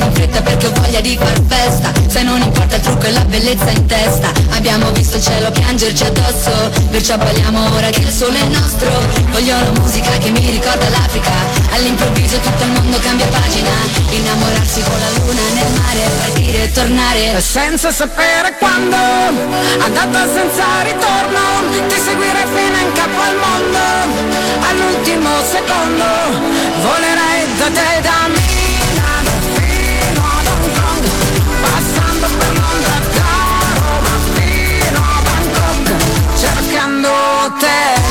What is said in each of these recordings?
in fretta perché ho voglia di far festa. Se non importa il trucco e la bellezza in testa. Abbiamo visto il cielo piangerci addosso, perciò balliamo ora che il sole è nostro. Voglio una musica che mi ricorda l'Africa. All'improvviso tutto il mondo cambia pagina. Innamorarsi con la luna nel mare, partire e tornare senza sapere quando, andata senza ritorno, ti seguirei fino in capo al mondo. All'ultimo secondo volerei da te, da Milano fino ad Hong Kong, passando per Londra, da Roma fino a Bangkok, cercando te.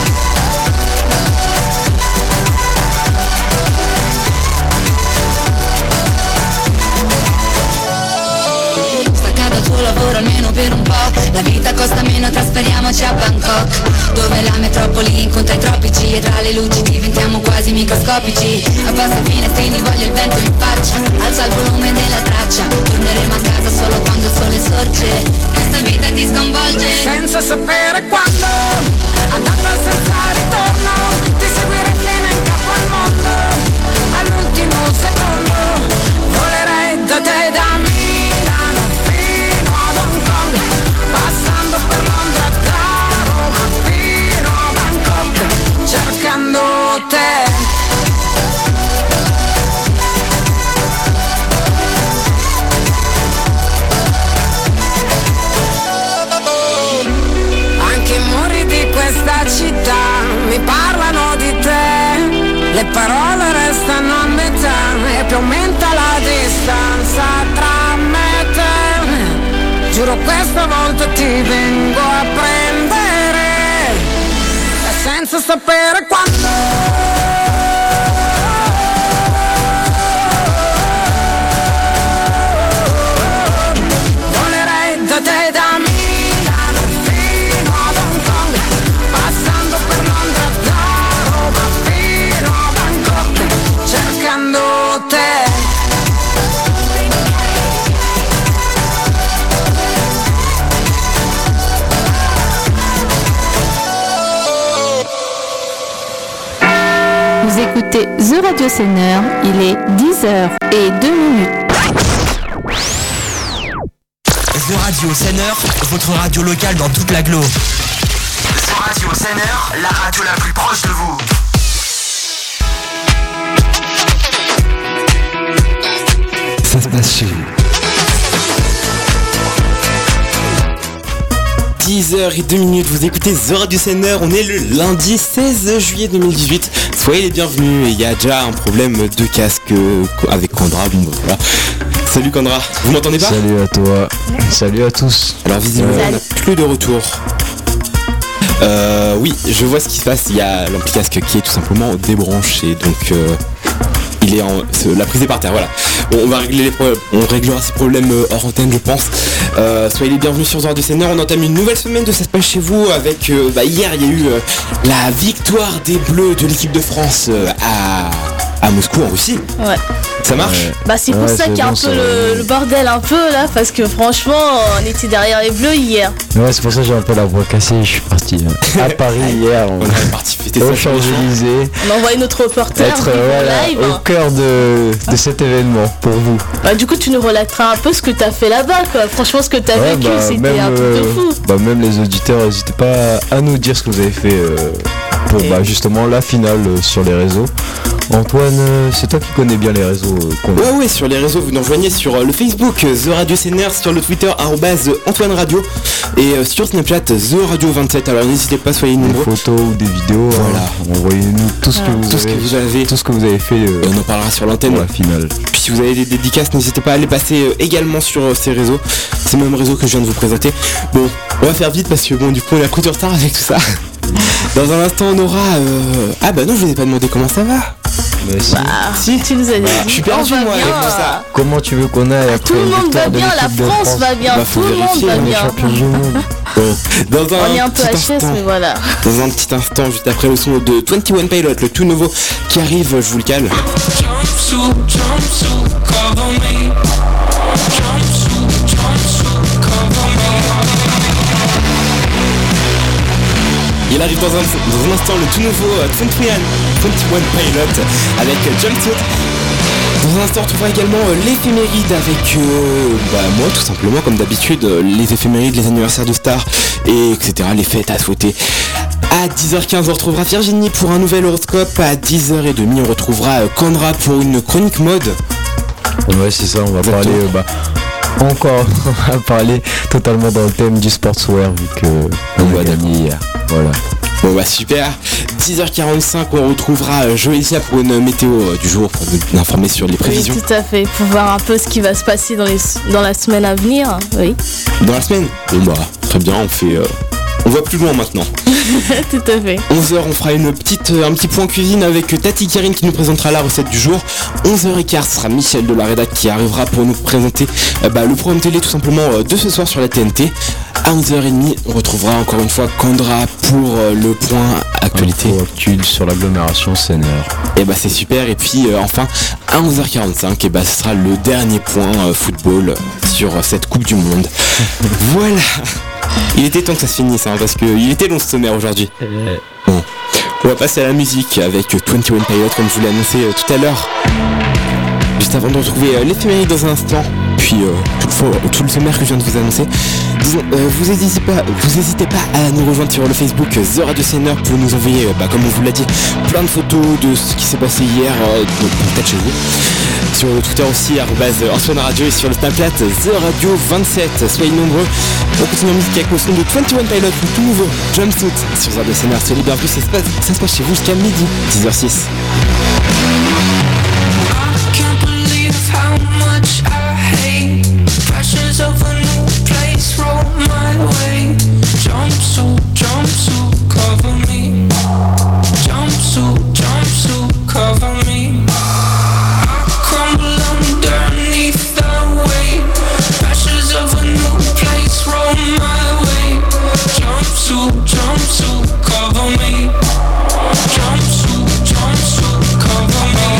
Lavoro almeno per un po', la vita costa meno, trasferiamoci a Bangkok, dove la metropoli incontra i tropici e tra le luci diventiamo quasi microscopici. Abbassa i finestrini, voglio il vento in faccia, alza il volume della traccia, torneremo a casa solo quando il sole sorge, questa vita ti sconvolge senza sapere quando, andata senza ritorno, ti seguirei fino in capo al mondo. All'ultimo secondo volerei da te, da Milano fino ad Hong Kong, passando per Londra, da Roma fino a Bangkok, cercando te. Anche i muri di questa città mi parlano di te, le parole restano a metà e più aumenta la distanza tra me e te. Giuro questa volta ti vengo a prendere, senza sapere quando. Vous écoutez The Radio Scener, il est 10h02. The Radio Scener, votre radio locale dans toute l'agglo. The Radio Scener, la radio la plus proche de vous. Ça se passe chez vous. 10h02, vous écoutez The Radio Scener, on est le lundi 16 juillet 2018. Soyez les bienvenus, et il y a déjà un problème de casque avec Condra, bon voilà. Salut Condra, vous m'entendez pas ? Salut à toi, salut à tous. Alors visiblement on n'a plus de retour. Oui, je vois ce qui se passe, il y a l'ampli casque qui est tout simplement débranché, donc il est la prise est par terre, voilà. Bon, on va régler les problèmes, on réglera ces problèmes hors antenne je pense. Soyez les bienvenus sur The Radio Scener, on entame une nouvelle semaine de Ça se passe chez vous avec hier il y a eu la victoire des Bleus de l'équipe de France à Moscou en Russie. Ouais. Ça marche ? Bah c'est pour ça qu'il y a un peu le bordel un peu là, parce que franchement on était derrière les Bleus hier. Ouais, c'est pour ça que j'ai un peu la voix cassée, je suis parti à Paris hier, on est parti fêter au Champs-Élysées. On a envoyé notre reporter live au cœur de cet événement pour vous. Bah du coup tu nous relateras un peu ce que t'as fait là-bas quoi. Franchement ce que t'as vécu c'était un truc de fou. Bah même les auditeurs n'hésitez pas à nous dire ce que vous avez fait pour justement la finale sur les réseaux. Antoine, c'est toi qui connais bien les réseaux Ouais, sur les réseaux, vous nous rejoignez sur le Facebook The Radio Scener, sur le Twitter @Antoine Radio et sur Snapchat The Radio 27. Alors n'hésitez pas, soyez nombreux. Des photos ou des vidéos, voilà. Envoyez-nous tout ce que vous avez fait. On en parlera sur l'antenne. Pour la finale. Puis si vous avez des dédicaces, n'hésitez pas à les passer également sur ces réseaux. C'est le même réseau que je viens de vous présenter. Bon, on va faire vite parce que bon, du coup on a coup de retard avec tout ça. Dans un instant on aura... Ah bah non, je vous ai pas demandé comment ça va. Mais si tu nous as dit. Je suis perdu moi avec tout ça. Comment tu veux qu'on aille après tout le monde va bien, la France va bien, tout le monde va bien. Bon, on est un peu HS mais voilà. Dans un petit instant, juste après le son de 21 Pilot, le tout nouveau qui arrive, je vous le cale. Il arrive dans un instant le tout nouveau 21 Pilot avec Jumpsuit. Dans un instant, on retrouvera également l'éphéméride avec moi, tout simplement, comme d'habitude, les éphémérides, les anniversaires de stars, et etc., les fêtes à souhaiter. À 10h15, on retrouvera Virginie pour un nouvel horoscope. À 10h30, on retrouvera Kandra pour une chronique mode. Ouais, c'est ça, on va parler... Encore, on va parler totalement dans le thème du sportswear vu que on a gagné hier. Voilà. Bon bah super. 10h45, on retrouvera Joëlia pour une météo du jour pour nous informer sur les prévisions. Oui, tout à fait, pour voir un peu ce qui va se passer dans la semaine à venir. Oui. Dans la semaine. Bon bah très bien, on voit plus loin maintenant. Tout à fait. 11h, on fera un petit point cuisine avec Tati Karine qui nous présentera la recette du jour. 11h15, ce sera Michel de la Rédac qui arrivera pour nous présenter le programme télé tout simplement de ce soir sur la TNT. À 11h30, on retrouvera encore une fois Kandra pour le point actualité. Actuel sur l'agglomération Seine. Et c'est super. Et puis enfin, à 11h45, ce sera le dernier point football sur cette Coupe du Monde. Voilà. Il était temps que ça se finisse, parce qu'il était long ce sommaire aujourd'hui. Bon. On va passer à la musique avec 21 Pilots, comme je vous l'ai annoncé tout à l'heure. Juste avant de retrouver l'éphéméride dans un instant, puis tout le sommaire que je viens de vous annoncer. Vous n'hésitez pas à nous rejoindre sur le Facebook The Radio Scener pour nous envoyer, comme on vous l'a dit, plein de photos de ce qui s'est passé hier, peut-être chez vous. Sur le Twitter aussi, @Antoine Radio, et sur le Snapchat The Radio 27. Soyez nombreux. On continue en musique avec le son de 21 Pilots, le tout nouveau Jumpsuit sur The Radio Scener. Soyez les bienvenus, ça se passe chez vous jusqu'à midi, 10h06. How much I hate pressures of a new place roll my way. Jumpsuit, cover me. Jumpsuit, cover me. I crumble underneath the weight. Pressures of a new place roll my way. Jumpsuit, cover me. Jumpsuit, cover me.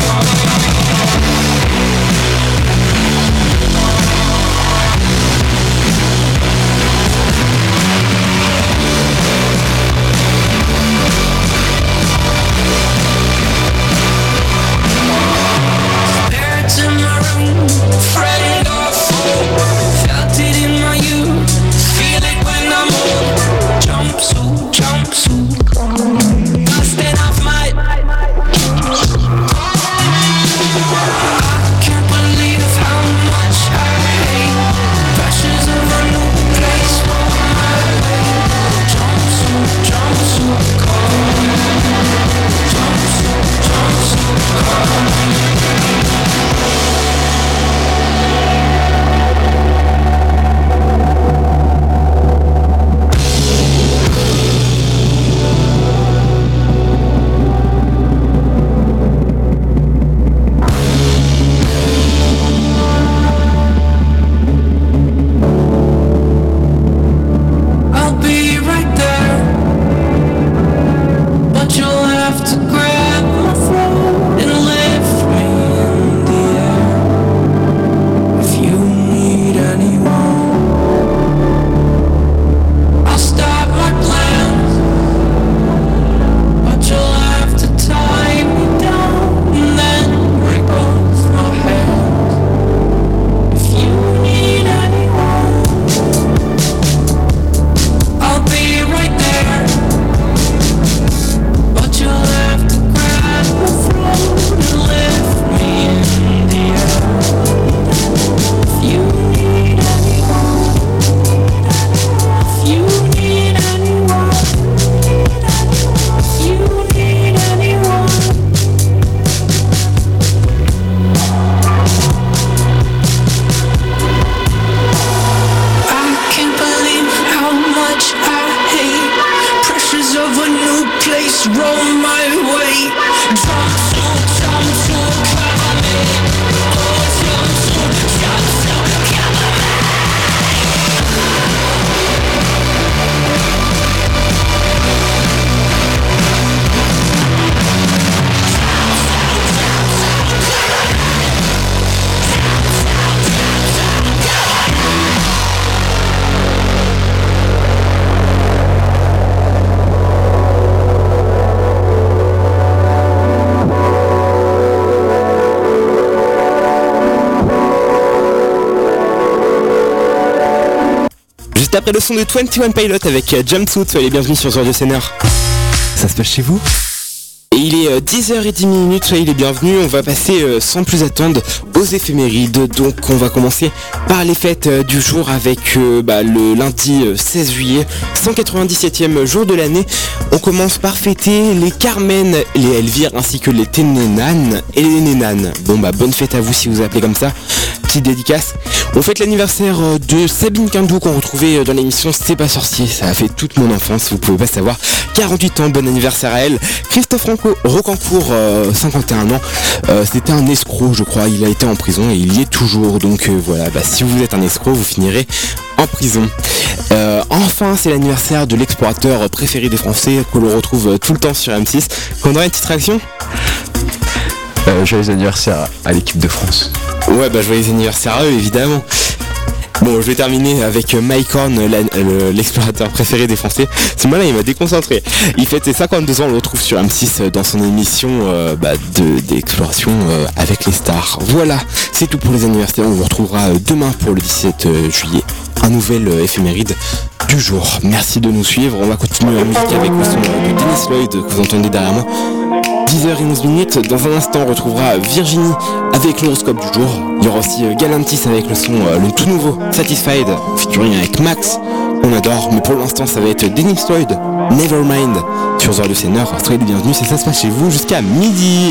Juste après le son de 21 Pilot avec Jumpsuit, soyez les bienvenus sur Radio Senior. Ça se passe chez vous ? Et il est 10h10, soyez les bienvenus, on va passer sans plus attendre aux éphémérides. Donc on va commencer par les fêtes du jour avec le lundi 16 juillet, 197e jour de l'année. On commence par fêter les Carmen, les Elvire ainsi que les Ténénanes et les Nénanes. Bon bonne fête à vous si vous appelez comme ça, petite dédicace. On fête l'anniversaire de Sabine Quindou qu'on retrouvait dans l'émission C'est pas sorcier, ça a fait toute mon enfance, vous pouvez pas savoir. 48 ans, bon anniversaire à elle. Christophe Rocancourt, 51 ans, c'était un escroc je crois, il a été en prison et il y est toujours, donc voilà, si vous êtes un escroc vous finirez en prison. Enfin c'est l'anniversaire de l'explorateur préféré des Français que l'on retrouve tout le temps sur M6. Qu'on aurait une petite réaction? Joyeux anniversaire à l'équipe de France. Ouais joyeux anniversaire à eux évidemment. Bon, je vais terminer avec Mike Horn, l'explorateur préféré des Français. Ce moment-là, il m'a déconcentré. Il fête ses 52 ans, on le retrouve sur M6 dans son émission d'exploration avec les stars. Voilà, c'est tout pour les anniversaires. On vous retrouvera demain pour le 17 juillet. Un nouvel éphéméride du jour. Merci de nous suivre. On va continuer en musique avec le son de Dennis Lloyd que vous entendez derrière moi. 10h11. Dans un instant, on retrouvera Virginie avec l'horoscope du jour. Il y aura aussi Galantis avec le son, le tout nouveau Satisfied, featuring avec Max, qu'on adore. Mais pour l'instant, ça va être Dennis Lloyd, Nevermind, sur Radio Senior. Soyez les bienvenus, c'est ça se passe chez vous jusqu'à midi.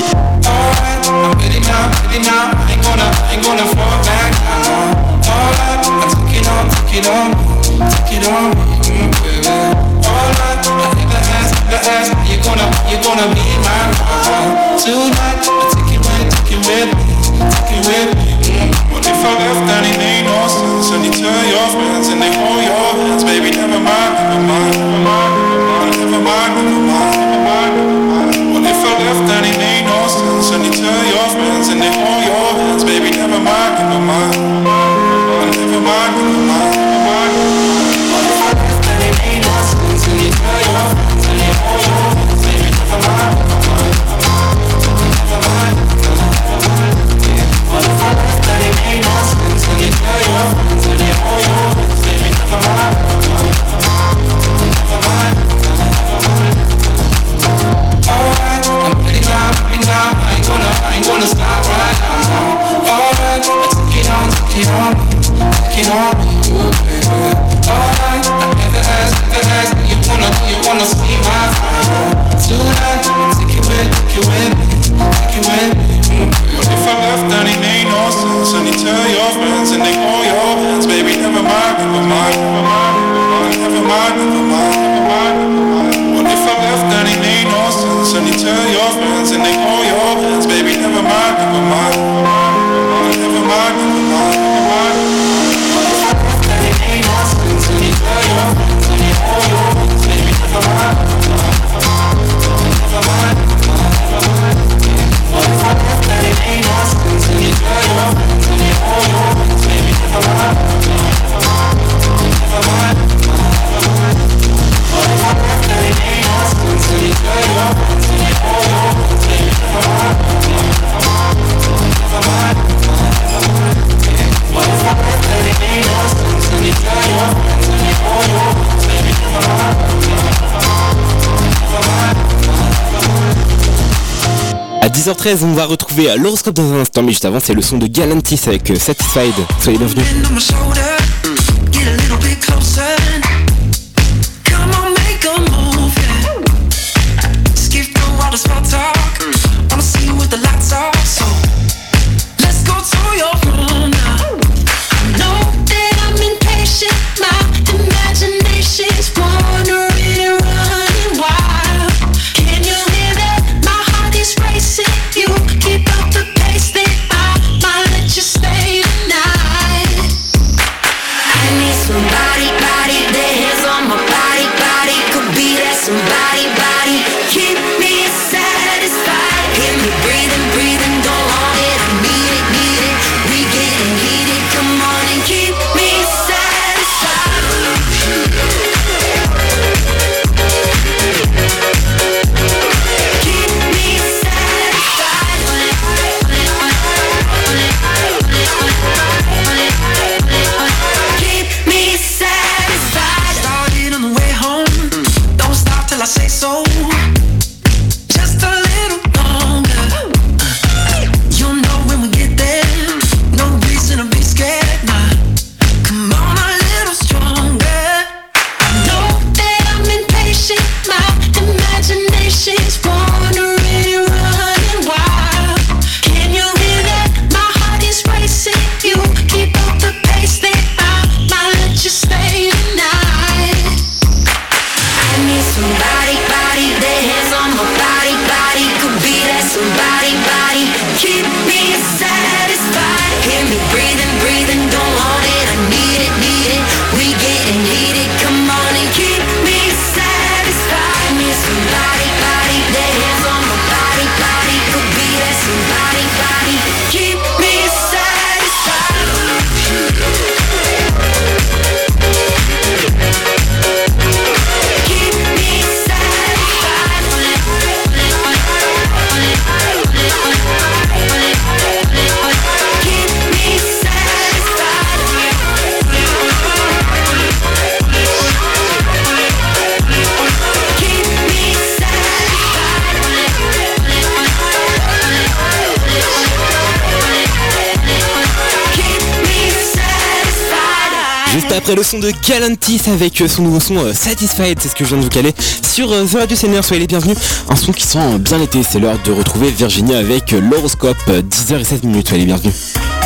You're gonna be my tonight. Take it with me. What if I left and it made no sense? And you tell your friends and they hold your hands, baby. Never mind. What if I left and it made no sense? And you tell your friends and they hold your hands, baby. Never mind. What if I left and it made no sense? And you tell your friends and they hold your hands, baby. Never mind. What if I left and it made no sense? And you tell your friends and they hold your hands, baby. Never mind. Alright, I'm ready now. I ain't gonna stop right now. Alright, take it on me, ooh, baby. Alright, I never asked, you wanna see my fire. Tonight, take it with me. What if I left and it made no sense? And you tell your friends and they hold your hands, baby. Never mind. What if I left and it made no sense? And you tell your friends and they hold your hands, baby. Never mind. What if I left and it made no sense? And you tell your friends and they hold your hands, baby. Never mind. What if I left and it made no sense? And you tell your friends and they hold your hands, baby. Never mind. What if I left and it made no sense? And you tell your friends and they hold your hands, baby. Never mind. What if I left and it made no sense? And you tell your friends and they hold your hands, baby. Never mind. À 10h13, on va retrouver l'horoscope dans un instant, mais juste avant, c'est le son de Galantis avec Satisfied. Soyez bienvenus. Juste après le son de Galantis avec son nouveau son Satisfied, c'est ce que je viens de vous caler sur The Radio Senior, soyez les bienvenus. Un son qui sent bien l'été, c'est l'heure de retrouver Virginie avec l'horoscope, 10h07, soyez les bienvenus.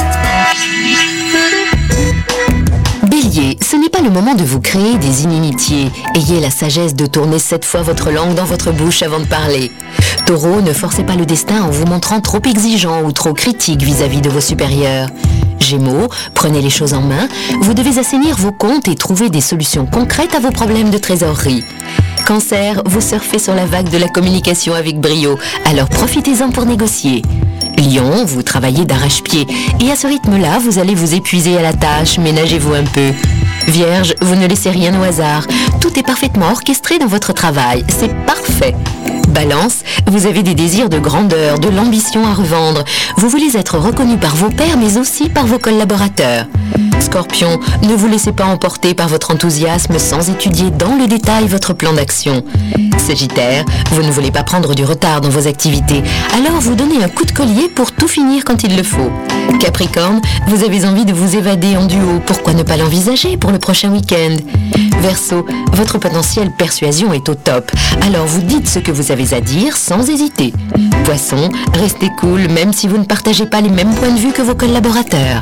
Bélier, ce n'est pas le moment de vous créer des inimitiés. Ayez la sagesse de tourner 7 fois votre langue dans votre bouche avant de parler. Taureau, ne forcez pas le destin en vous montrant trop exigeant ou trop critique vis-à-vis de vos supérieurs. Gémeaux, prenez les choses en main. Vous devez assainir vos comptes et trouver des solutions concrètes à vos problèmes de trésorerie. Cancer, vous surfez sur la vague de la communication avec brio, alors profitez-en pour négocier. Lion, vous travaillez d'arrache-pied et à ce rythme-là, vous allez vous épuiser à la tâche, ménagez-vous un peu. Vierge, vous ne laissez rien au hasard. Tout est parfaitement orchestré dans votre travail, c'est parfait. Balance, vous avez des désirs de grandeur, de l'ambition à revendre. Vous voulez être reconnu par vos pairs, mais aussi par vos collaborateurs. Scorpion, ne vous laissez pas emporter par votre enthousiasme sans étudier dans le détail votre plan d'action. Sagittaire, vous ne voulez pas prendre du retard dans vos activités, alors vous donnez un coup de collier pour tout finir quand il le faut. Capricorne, vous avez envie de vous évader en duo, pourquoi ne pas l'envisager pour le prochain week-end? Verseau, votre potentiel persuasion est au top, alors vous dites ce que vous avez à dire sans hésiter. Poisson, restez cool même si vous ne partagez pas les mêmes points de vue que vos collaborateurs.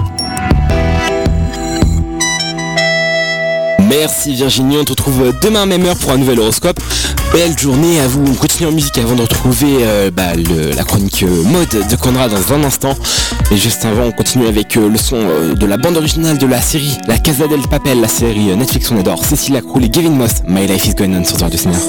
Merci Virginie, on te retrouve demain à même heure pour un nouvel horoscope. Belle journée à vous, on continue en musique avant de retrouver la chronique mode de Conrad dans un instant. Et juste avant, on continue avec le son de la bande originale de la série La Casa del Papel, la série Netflix on adore, Cécilia Cruz et Gavin Moss, My Life is Going On sur Radio Senior.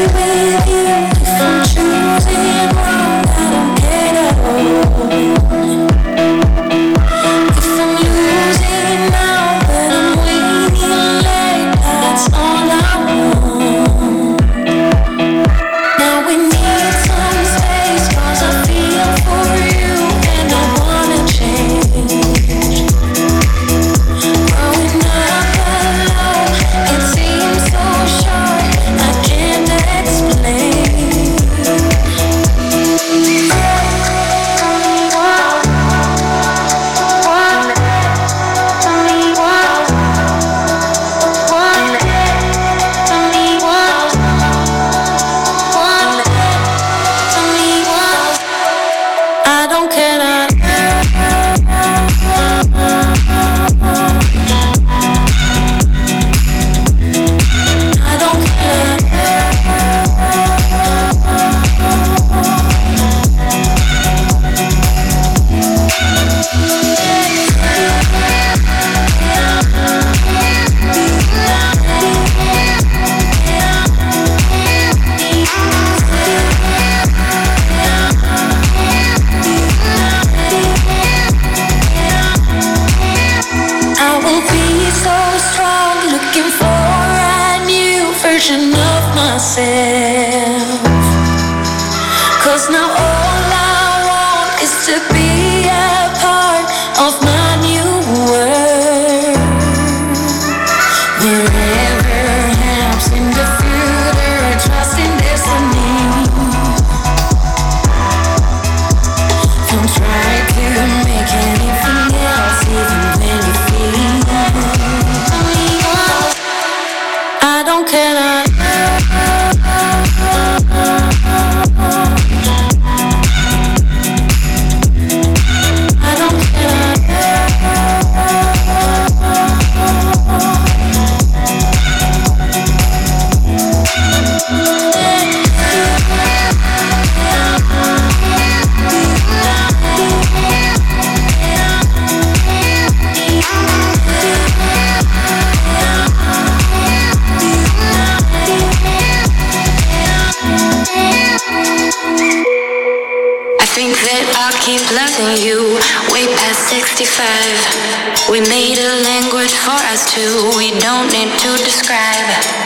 We made a language for us two, we don't need to describe.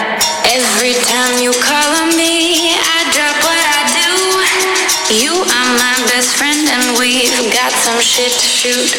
Every time you call on me, I drop what I do. You are my best friend and we've got some shit to shoot.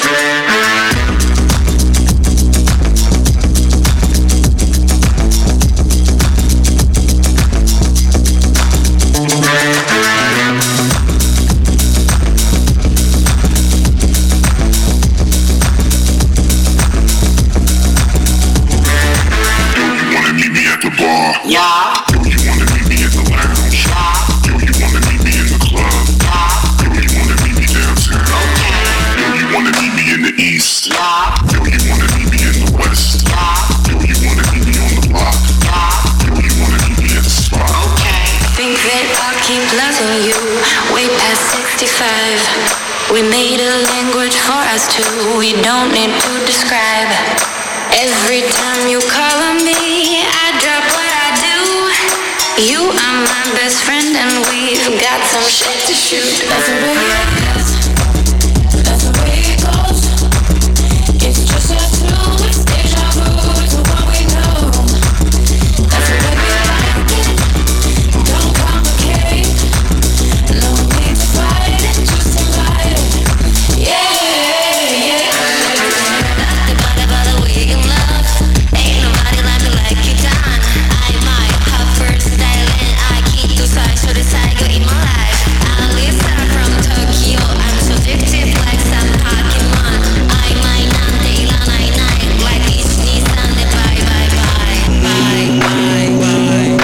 65. We made a language for us two. We don't need to describe. Every time you call on me, I drop what I do. You are my best friend and we've got some shit to shoot. That's the way it is. That's the way it goes. It's just us two. It's deja vu to what we know. That's the way we like it. Don't complicate. No need to fight it. Just invite it. Yeah, yeah. Nobody but the way you love. Ain't nobody like me like you done. I might have first style and I keep two sides to the side in my life. At least I'm from Tokyo. I'm so addicted like some Pokemon. I might not day la night night like Disney Sunday. Bye bye bye bye bye bye.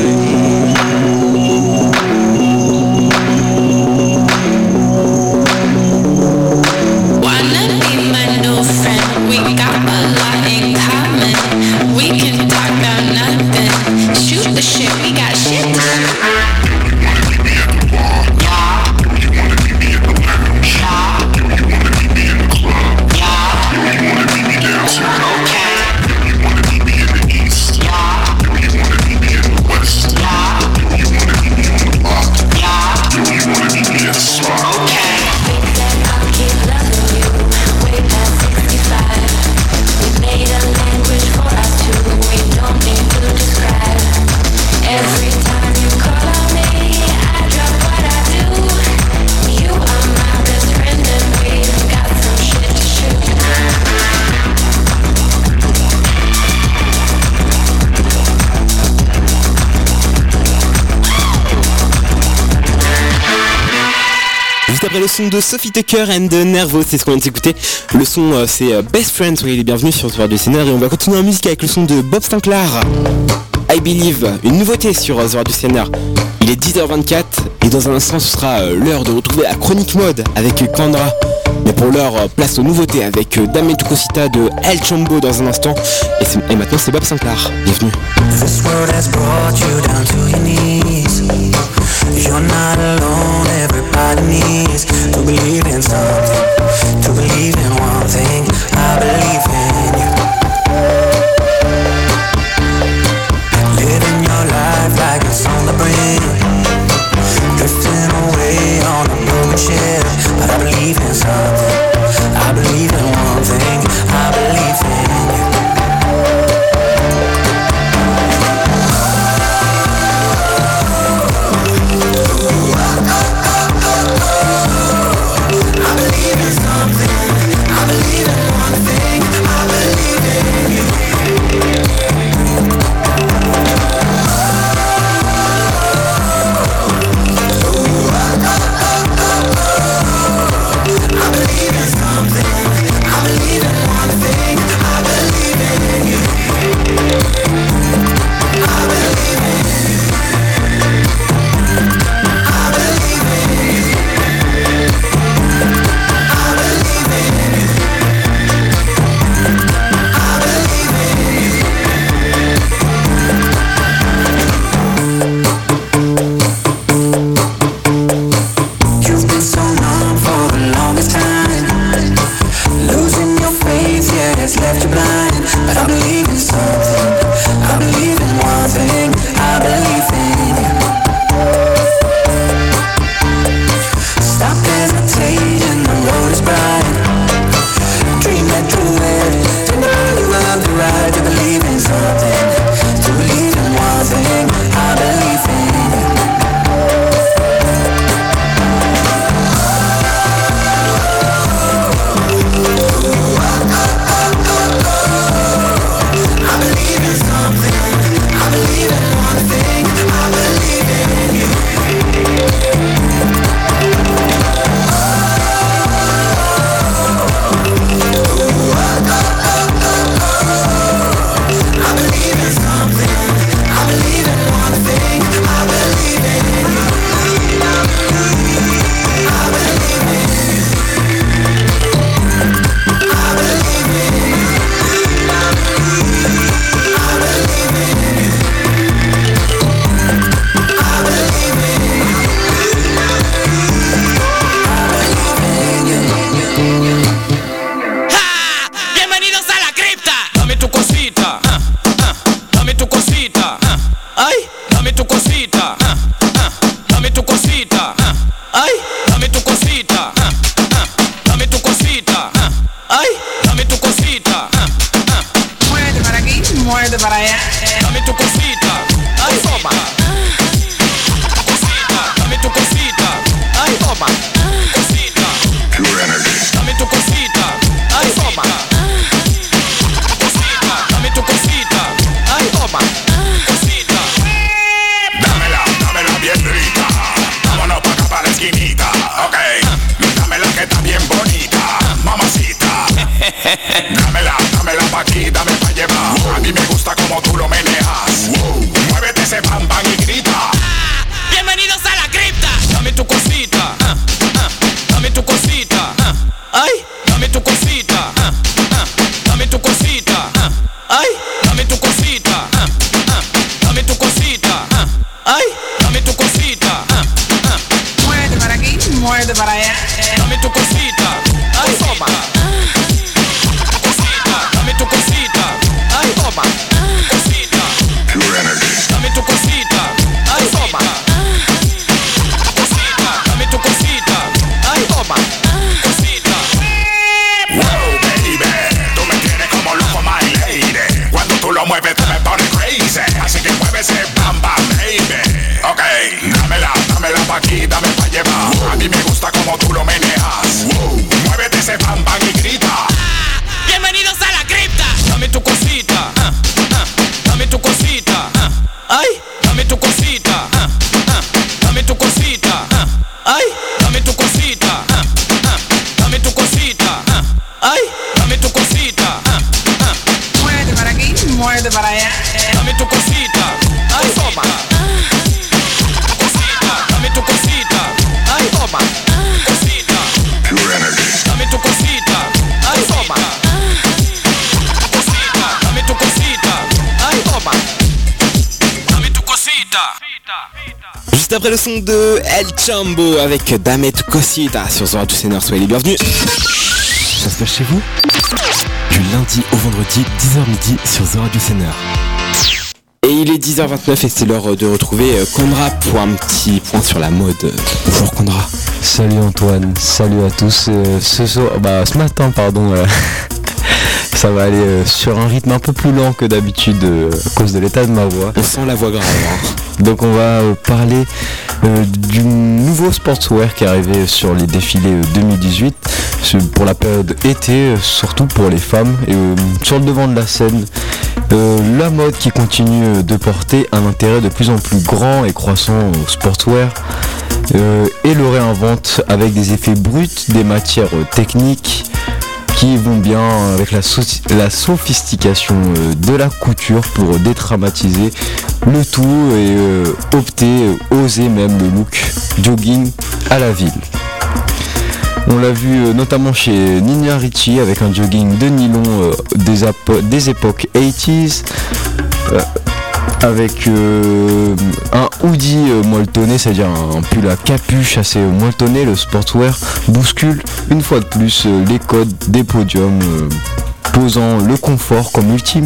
Wanna be my new friend? We got a lot in common. We can talk about nothing. Shoot the shit, we got shit to Après le son de Sophie Tucker and Nervos, c'est ce qu'on vient de s'écouter. Le son c'est Best Friends, soyez les bienvenus sur Radio Scener et on va continuer en musique avec le son de Bob Sinclair. I Believe, une nouveauté sur Radio Scener. Il est 10h24 et dans un instant ce sera l'heure de retrouver la chronique mode avec Kandra. Mais pour l'heure, place aux nouveautés avec Dame Tucosita de El Chombo dans un instant. Et maintenant c'est Bob Sinclair, bienvenue. This world has brought you down to your knees. You're not alone, everybody needs to believe in something, to believe in one thing. I believe in you. Living your life like it's on the brink, drifting away on a broken ship. But I believe in something, I believe in one thing. I believe in you. I believe Ay, dame tu cosita. Dame tu cosita. Ay, dame tu cosita. Muévete para aquí, muévete para allá. Dame tu cosita. Ay, toma. Cosita, dame tu cosita. Ay, toma. Cosita. Pure energy. Dame tu cosita. Ay, toma. Cosita, dame tu cosita. Ay, toma. Cosita. Dámela bien rica. Vámonos pa' acá para la esquinita. Ok. Dámela que está bien bonita. Mamacita. Dámela pa' aquí, dame pa' llevar. A mí me gusta como tú lo meneas. Muévete ese bam bam y grita. Bienvenidos a la cripta. Dame tu cosita. Dame tu cosita. Ay, dame tu cosita. Dame tu cosita. Ay, dame tu cosita. Dame tu cosita. Ay, dame tu cosita. Muévete para aquí, muévete para allá. Dame tu cosita. Ay, toma. Cosita, dame tu cosita. Ay, toma. Cosita. Pure energy. Dame tu cosita. Ay, toma. Cosita, dame tu cosita. Ay, toma. Cosita. Wow, baby, tú me tienes como loco, my lady. Cuando tú lo mueves te me pones crazy. Así que mueve ese bam bam, baby. Ok, dámela pa' aquí, dame pa' llevar. A mí me gusta como tú lo meneas. Muévete ese bam bam y grita. Bienvenidos a la cripta. Dame tu cosita. Dame tu cosita. Ay, dame tu cosita. Dame tu cosita. Ay, dame tu cosita. Dame tu cosita. Ay, dame tu cosita. Muévete para aquí, muévete para allá. Dame tu cosita. Ay, toma. Cosita, dame tu cosita. Ay, toma. Cosita. Pure energy. Dame tu cosita. Ay, toma. Cosita, dame tu cosita. Ay, toma. Dame tu cosita. Juste après le son de El Chambo avec Dame tu Cosita sur Zora du Seigneur, soyez les bienvenus. Ça se passe chez vous du lundi au vendredi 10h midi sur Zora du Seigneur. Et il est 10h29 et c'est l'heure de retrouver Condra pour un petit point sur la mode. Bonjour Condra. Salut Antoine, salut à tous. Ce matin, ça va aller sur un rythme un peu plus lent que d'habitude à cause de l'état de ma voix. On sent la voix grave. Donc on va parler du nouveau sportswear qui est arrivé sur les défilés 2018 pour la période été, surtout pour les femmes. Et sur le devant de la scène, la mode qui continue de porter un intérêt de plus en plus grand et croissant au sportswear et le réinvente avec des effets bruts, des matières techniques qui vont bien avec la sophistication de la couture pour dédramatiser le tout et oser même le look jogging à la ville. On l'a vu notamment chez Nina Ricci avec un jogging de nylon des époques 80s avec un hoodie molletonné, c'est-à-dire un pull à capuche assez molletonné. Le sportswear bouscule une fois de plus les codes des podiums, posant le confort comme ultime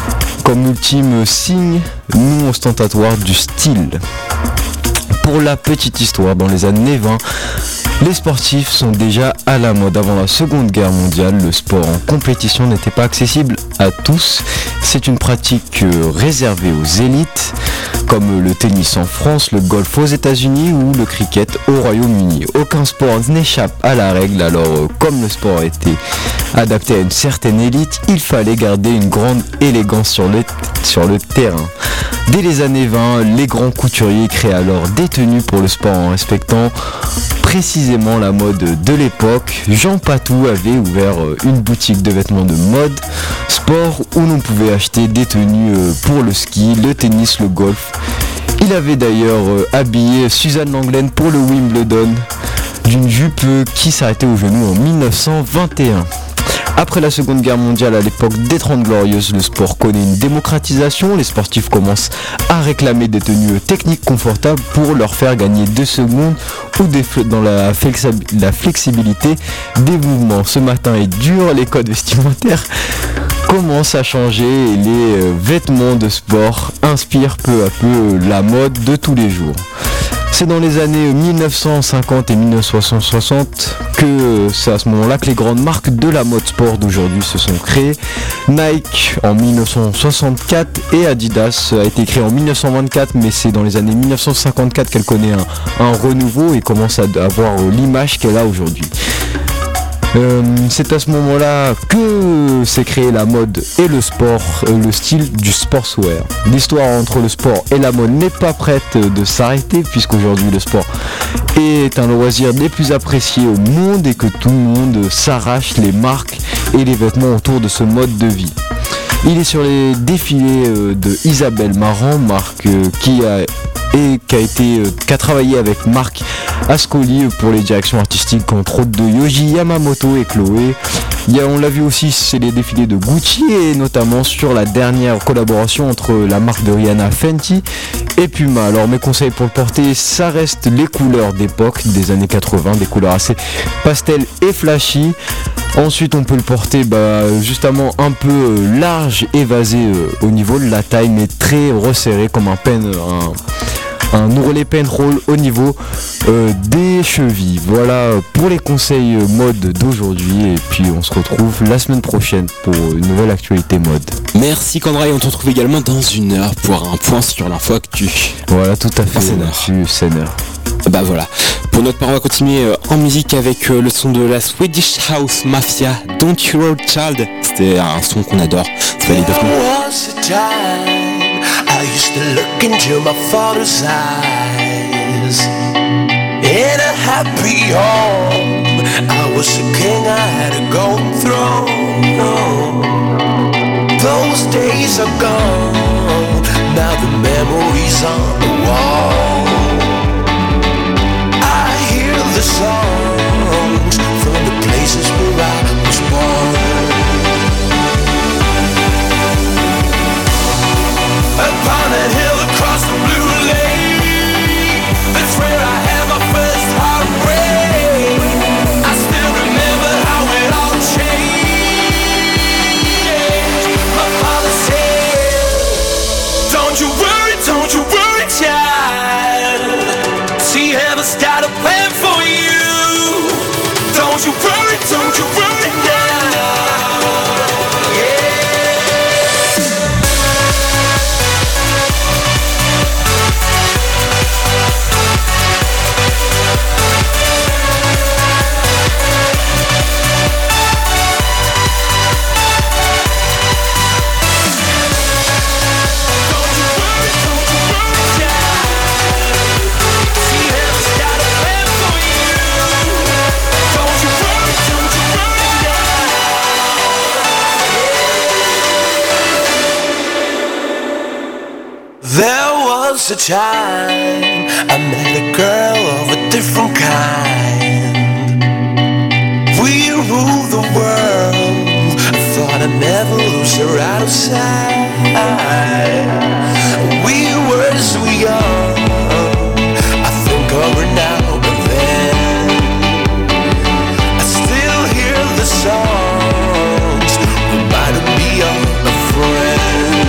signe non ostentatoire du style. Pour la petite histoire, dans les années 20, les sportifs sont déjà à la mode. Avant la Seconde Guerre mondiale, le sport en compétition n'était pas accessible à tous. C'est une pratique réservée aux élites, comme le tennis en France, le golf aux États-Unis ou le cricket au Royaume-Uni. Aucun sport n'échappe à la règle, alors comme le sport était adapté à une certaine élite, il fallait garder une grande élégance sur le terrain. Dès les années 20, les grands couturiers créent alors des tenues pour le sport en respectant précisément la mode de l'époque. Jean Patou avait ouvert une boutique de vêtements de mode sport où l'on pouvait acheter des tenues pour le ski, le tennis, le golf. Il avait d'ailleurs habillé Suzanne Lenglen pour le Wimbledon d'une jupe qui s'arrêtait au genou en 1921. Après la Seconde Guerre mondiale, à l'époque des 30 Glorieuses, le sport connaît une démocratisation. Les sportifs commencent à réclamer des tenues techniques confortables pour leur faire gagner 2 secondes ou dans la flexibilité des mouvements. Ce matin est dur, les codes vestimentaires commencent à changer et les vêtements de sport inspirent peu à peu la mode de tous les jours. C'est dans les années 1950 et 1960 que c'est à ce moment-là que les grandes marques de la mode sport d'aujourd'hui se sont créées. Nike en 1964 et Adidas a été créé en 1924, mais c'est dans les années 1954 qu'elle connaît un renouveau et commence à avoir l'image qu'elle a aujourd'hui. C'est à ce moment-là que s'est créé la mode et le sport, le style du sportswear. L'histoire entre le sport et la mode n'est pas prête de s'arrêter puisqu'aujourd'hui le sport est un loisir des plus appréciés au monde et que tout le monde s'arrache les marques et les vêtements autour de ce mode de vie. Il est sur les défilés de Isabelle Marant, marque qui a travaillé avec Marc Ascoli pour les directions artistiques, entre autres de Yohji Yamamoto et Chloé. On l'a vu aussi, c'est les défilés de Gucci et notamment sur la dernière collaboration entre la marque de Rihanna Fenty et Puma. Alors mes conseils pour le porter, ça reste les couleurs d'époque des années 80, des couleurs assez pastel et flashy. Ensuite on peut le porter justement un peu large, évasé au niveau de la taille, mais très resserré comme un ourlet pen roll au niveau des chevilles. Voilà pour les conseils mode d'aujourd'hui et puis on se retrouve la semaine prochaine pour une nouvelle actualité mode. Merci Kandra et on te retrouve également dans une heure pour un point sur l'info actu. Voilà, tout à fait, Senner. Bah voilà, pour notre part on va continuer en musique avec le son de la Swedish House Mafia, Don't You Worry Child. C'était un son qu'on adore, c'est validé. I used to look into my father's eyes. In a happy home, I was a king, I had a golden throne. Those days are gone, now the memories on the wall. I hear the songs from the places where I was born. Upon a hill across the blue lake, that's where I had my first heartbreak. I still remember how it all changed. My father said, don't you worry, child. See, heaven's got a plan for you. Don't you worry now. There was a time I met a girl of a different kind. We ruled the world, I thought I'd never lose her out of sight. We were so young, I think of her now and then. I still hear the songs, reminding me of a friend.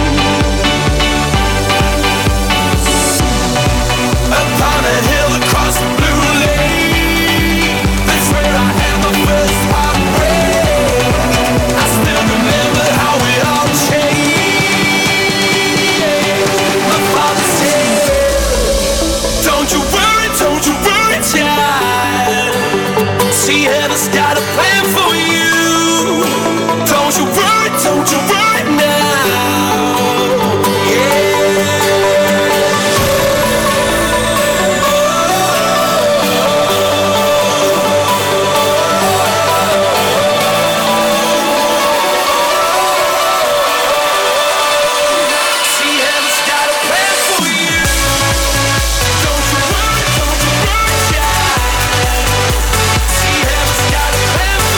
Upon a hill across the blue lake, that's where I had my first heartbreak. I still remember how it all changed. My father said, don't you worry, child. See, heaven's got a plan for you. Don't you worry now. Plan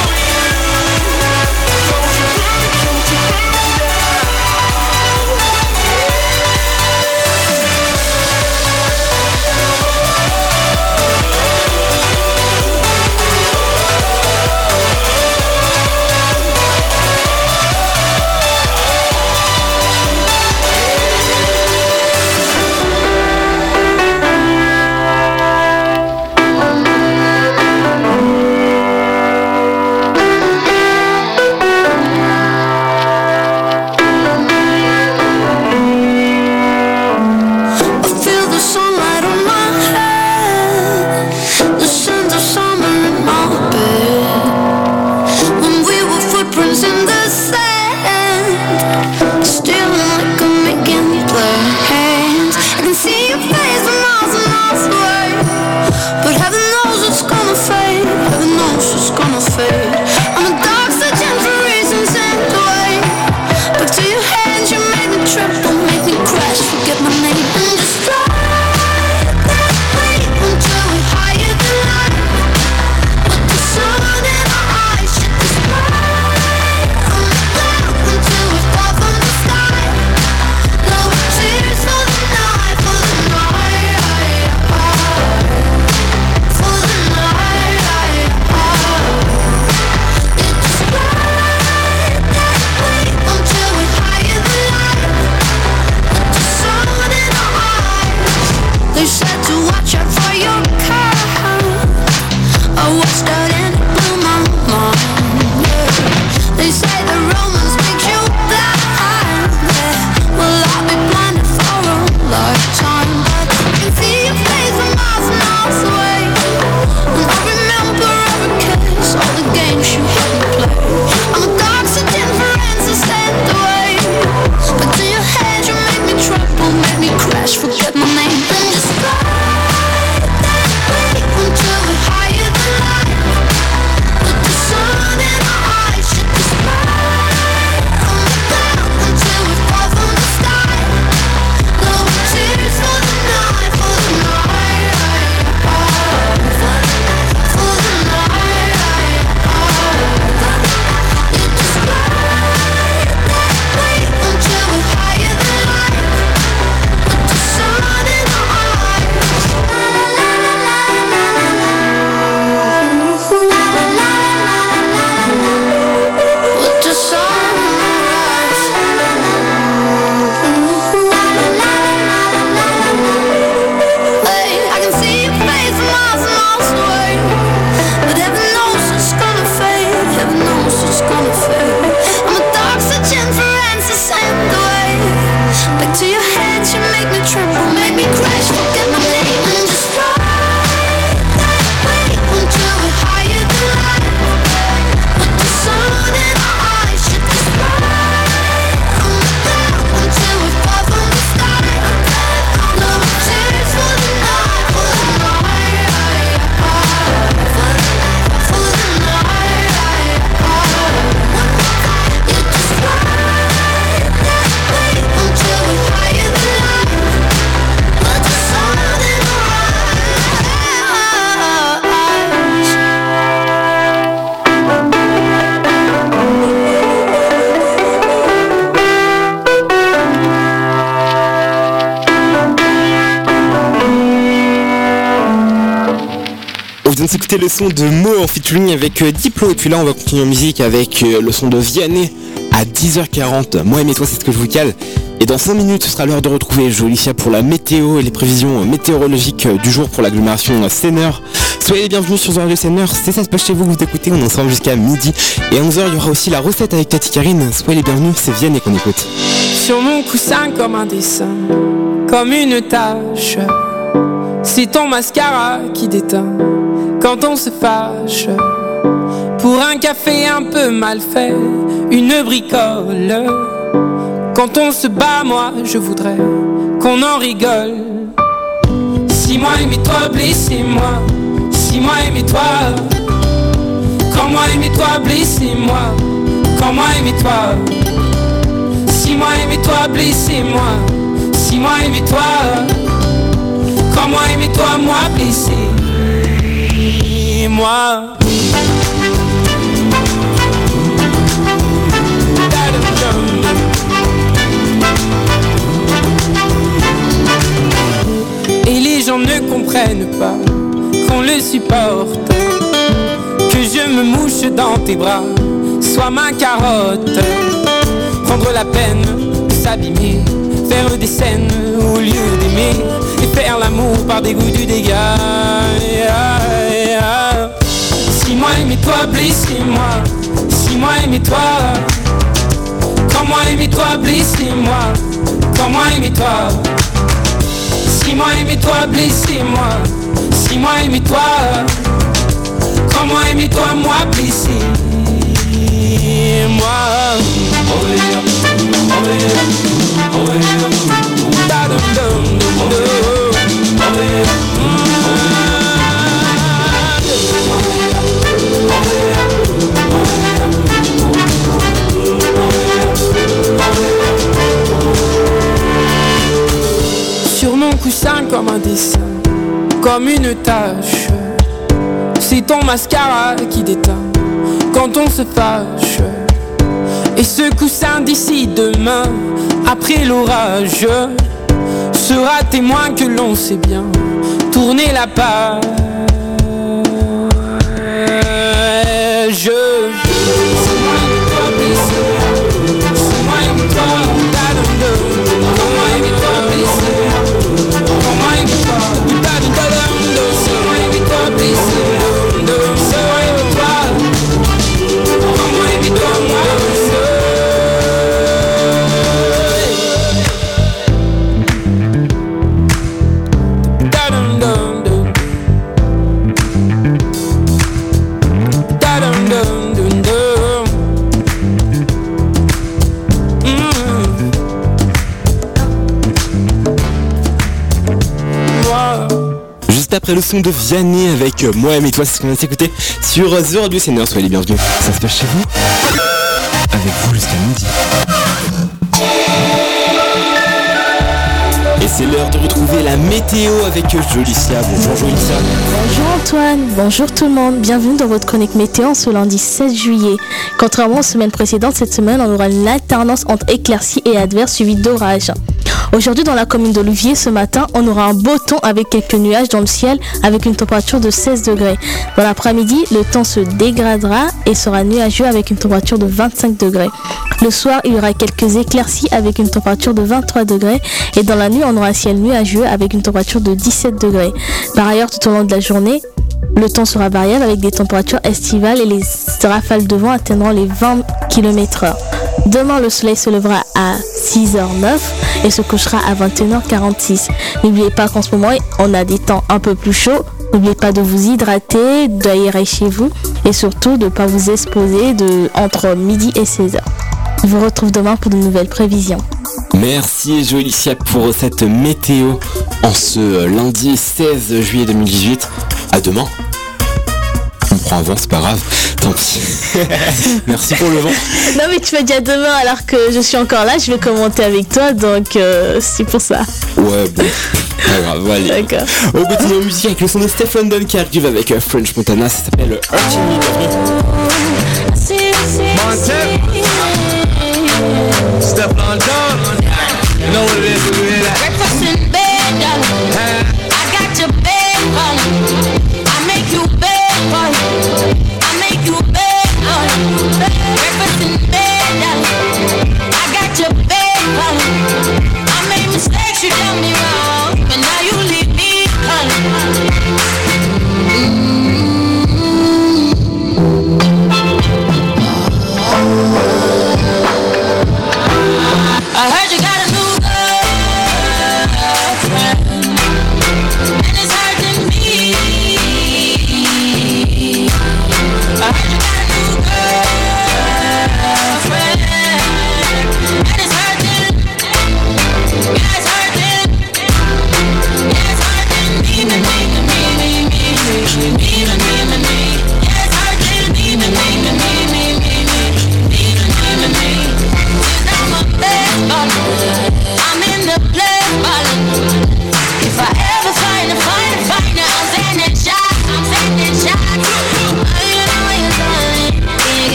d'écouter le son de Mo en featuring avec Diplo. Et puis là, on va continuer en musique avec le son de Vianney à 10h40. Moi et toi, c'est ce que je vous cale. Et dans 5 minutes, ce sera l'heure de retrouver Jolicia pour la météo et les prévisions météorologiques du jour pour l'agglomération Senneur. Soyez les bienvenus sur Radio Senneur, c'est ça se passe chez vous, vous écoutez, on est ensemble jusqu'à midi. Et à 11h, il y aura aussi la recette avec Tati Karine. Soyez les bienvenus, c'est Vianney qu'on écoute. Sur mon coussin comme un dessin, comme une tache, c'est ton mascara qui déteint quand on se fâche. Pour un café un peu mal fait, une bricole. Quand on se bat, moi je voudrais qu'on en rigole. Si moi aimais toi, blessez-moi. Si moi aimais toi. Quand moi aimais toi, blessez-moi. Quand moi aimais toi. Si moi aimais toi, blessez-moi. Si moi aimais toi. Quand moi aimais toi, moi blessez-moi. Et les gens ne comprennent pas qu'on le supporte, que je me mouche dans tes bras, sois ma carotte. Prendre la peine de s'abîmer, faire des scènes au lieu d'aimer, et faire l'amour par dégoût du dégât. Si moi aimais toi, blessez-moi. Si moi aimais toi. Quand moi aimais toi, blessez-moi. Quand moi aimais toi. Si moi aimais toi, blessez-moi. Si moi aimais toi. Quand moi aimais toi, moi blessez-moi. Sur mon coussin comme un dessin, comme une tache, c'est ton mascara qui déteint quand on se fâche. Et ce coussin d'ici demain, après l'orage, sera témoin que l'on sait bien tourner la page. Après le son de Vianney avec Moi et toi, c'est ce qu'on va s'écouter sur The Radio Senneur. Soyez les bienvenus. Ça se passe chez vous, avec vous jusqu'à midi. Et c'est l'heure de retrouver la météo avec Jolicia. Bonjour Jolicia. Bonjour Antoine, bonjour tout le monde. Bienvenue dans votre chronique météo ce lundi 16 juillet. Contrairement aux semaines précédentes, cette semaine on aura une alternance entre éclaircies et adverses suivies d'orages. Aujourd'hui dans la commune d'Olivier, ce matin, on aura un beau temps avec quelques nuages dans le ciel avec une température de 16 degrés. Dans l'après-midi, le temps se dégradera et sera nuageux avec une température de 25 degrés. Le soir, il y aura quelques éclaircies avec une température de 23 degrés et dans la nuit, on aura un ciel nuageux avec une température de 17 degrés. Par ailleurs, tout au long de la journée, le temps sera variable avec des températures estivales et les rafales de vent atteindront les 20 km/h. Demain, le soleil se lèvera à 6h09 et se couchera à 21h46. N'oubliez pas qu'en ce moment, on a des temps un peu plus chauds. N'oubliez pas de vous hydrater, d'aérer chez vous et surtout de ne pas vous exposer entre midi et 16h. Je vous retrouve demain pour de nouvelles prévisions. Merci Jolicia pour cette météo en ce lundi 16 juillet 2018. À demain. On prend avant, c'est pas grave. Tant pis. Merci pour le vent. Non mais tu m'as dit à demain alors que je suis encore là, je vais commenter avec toi, donc c'est pour ça. Ouais, bon. Pas grave, allez. D'accord. On continue en musique avec le son de Steph London qui arrive avec French Montana, ça s'appelle Hurting Me. Steph London, you know what it is, breakfast in bed, I got your bed, I make you bed.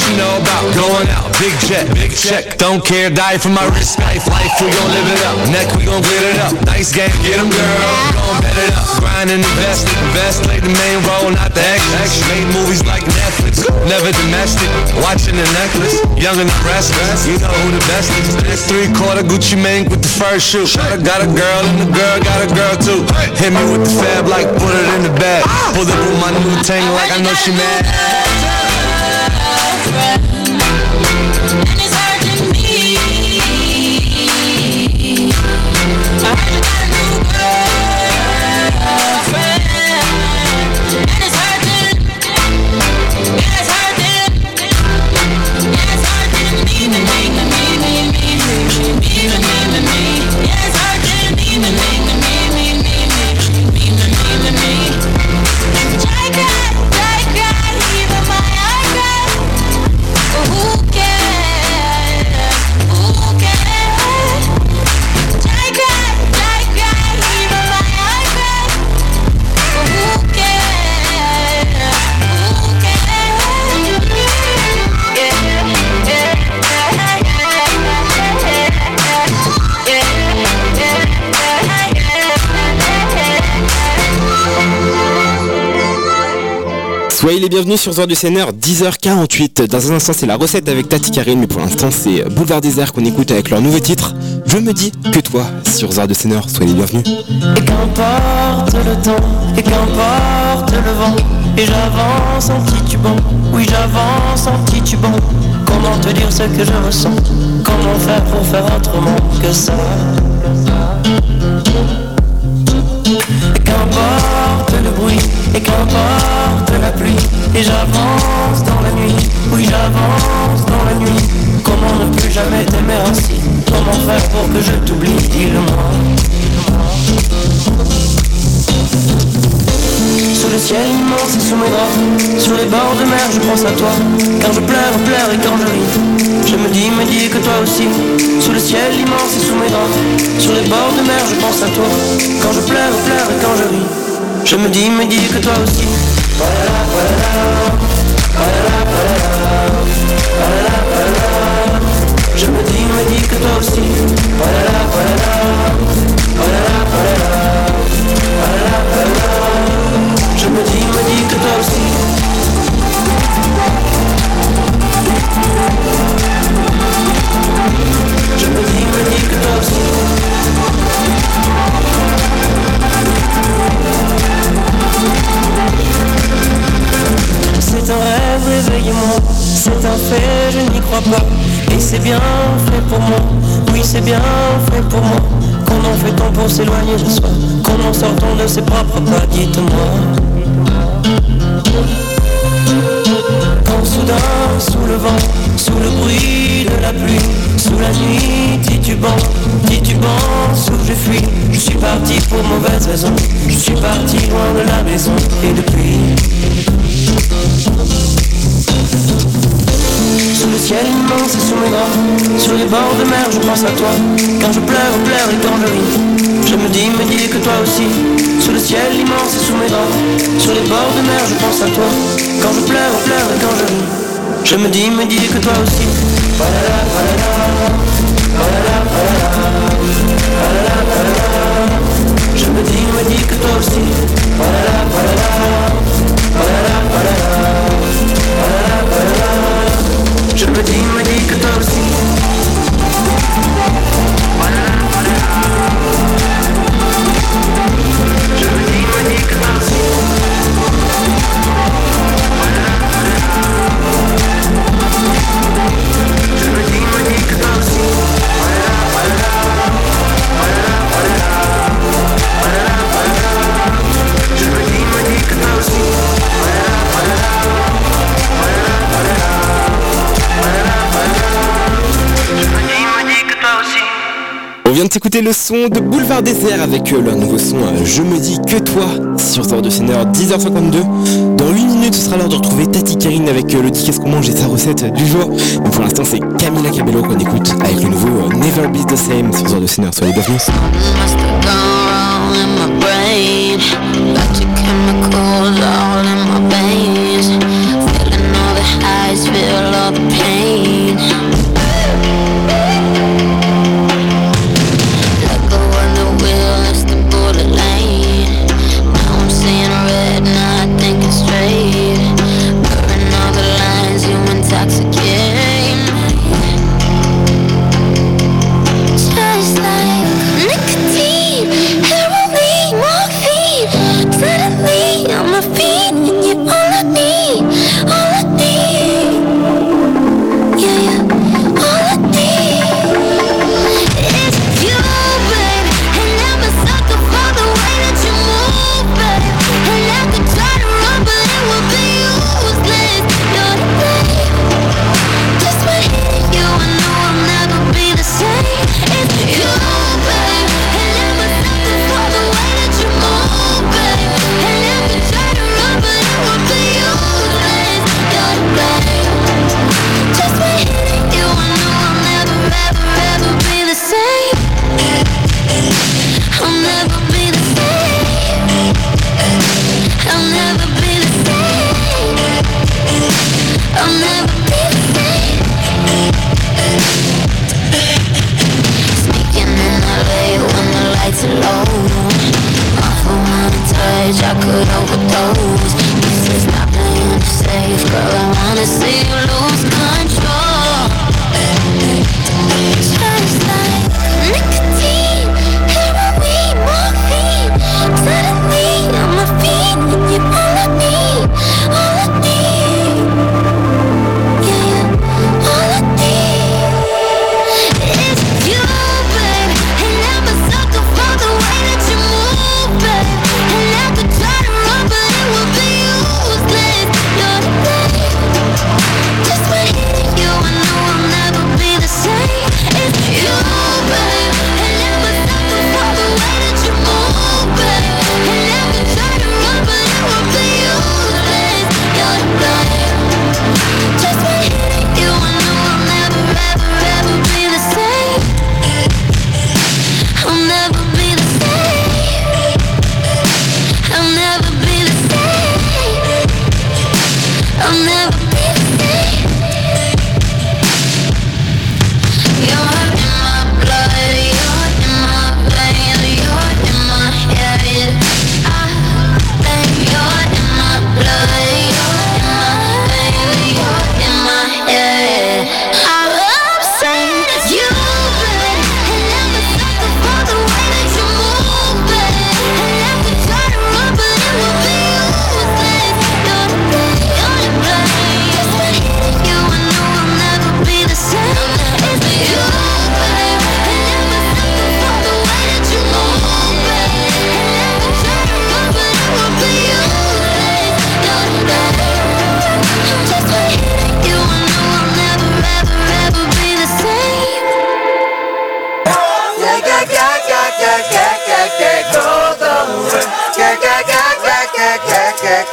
she know about going out, big jet, big check. Don't care, die for my wrist, life, we gon' live it up. Neck, we gon' glitter it up. Nice game, get 'em, girl. We gon' bet it up. Grind and invest, play the main role, not the extra. Made movies like Netflix, never domestic. Watching the necklace, young and restless. You know who the best is. This 3/4 Gucci Mane with the first shoe. Got a girl and the girl got a girl too. Hit me with the fab like put it in the bag. Pull up with my new tank like I know she mad. And it's hurting me. I heard you got a new girlfriend. And it's hurting. Yeah, it's hurting. Yeah, it's hurting me. Yeah, it's hurting me. Soyez les bienvenus sur Zor du Seigneur, 10h48. Dans un instant, c'est la recette avec Tati Karine, mais pour l'instant, c'est Boulevard Désert qu'on écoute avec leur nouveau titre. Je me dis que toi, sur Zor du Seigneur, soyez les bienvenus. Et qu'importe le temps, et qu'importe le vent, et j'avance en titubant, oui j'avance en titubant. Comment te dire ce que je ressens? Comment faire pour faire autrement que ça? Et qu'importe le bruit, et qu'importe la pluie, et j'avance dans la nuit, oui j'avance dans la nuit. Comment ne plus jamais t'aimer ainsi? Comment faire pour que je t'oublie? Dis-le-moi. Sous le ciel immense et sous mes draps, sur les bords de mer je pense à toi. Quand je pleure et quand je ris, je me dis que toi aussi. Sous le ciel immense et sous mes draps, sur les bords de mer je pense à toi. Quand je pleure et quand je ris, je me dis que toi aussi. Je me dis que toi aussi. Je me dis que toi aussi. Je me dis que toi aussi. C'est un rêve, réveille-moi. C'est un fait, je n'y crois pas. Et c'est bien fait pour moi. Oui, c'est bien fait pour moi. Comment fait-on pour s'éloigner de soi? Comment sort-on de ses propres pas? Dites-moi. Quand soudain, sous le vent, sous le bruit de la pluie, sous la nuit, titubant, sous je fuis. Je suis parti pour mauvaise raison. Je suis parti loin de la maison. Et depuis, sous le ciel immense et sous mes draps, sur les bords de mer je pense à toi. Quand je pleure et quand je ris, je me dis que toi aussi. Sous le ciel immense et sous mes draps, sur les bords de mer je pense à toi. Quand je pleure et quand je ris, je me dis que toi aussi. Je me dis que toi aussi. Je me dis que toi aussi. Je me dis que toi aussi. Je me dis que toi aussi. Je me dis que toi aussi. On vient de s'écouter le son de Boulevard Désert avec leur nouveau son Je me dis que toi sur Zor du Seigneur, 10h52. Dans 8 minutes ce sera l'heure de retrouver Tati Karine avec le dit qu'est-ce qu'on mange et sa recette du jour. Mais pour l'instant c'est Camila Cabello qu'on écoute avec le nouveau Never Be The Same sur Zor du Seigneur. Soyez les bienvenus. Feel all the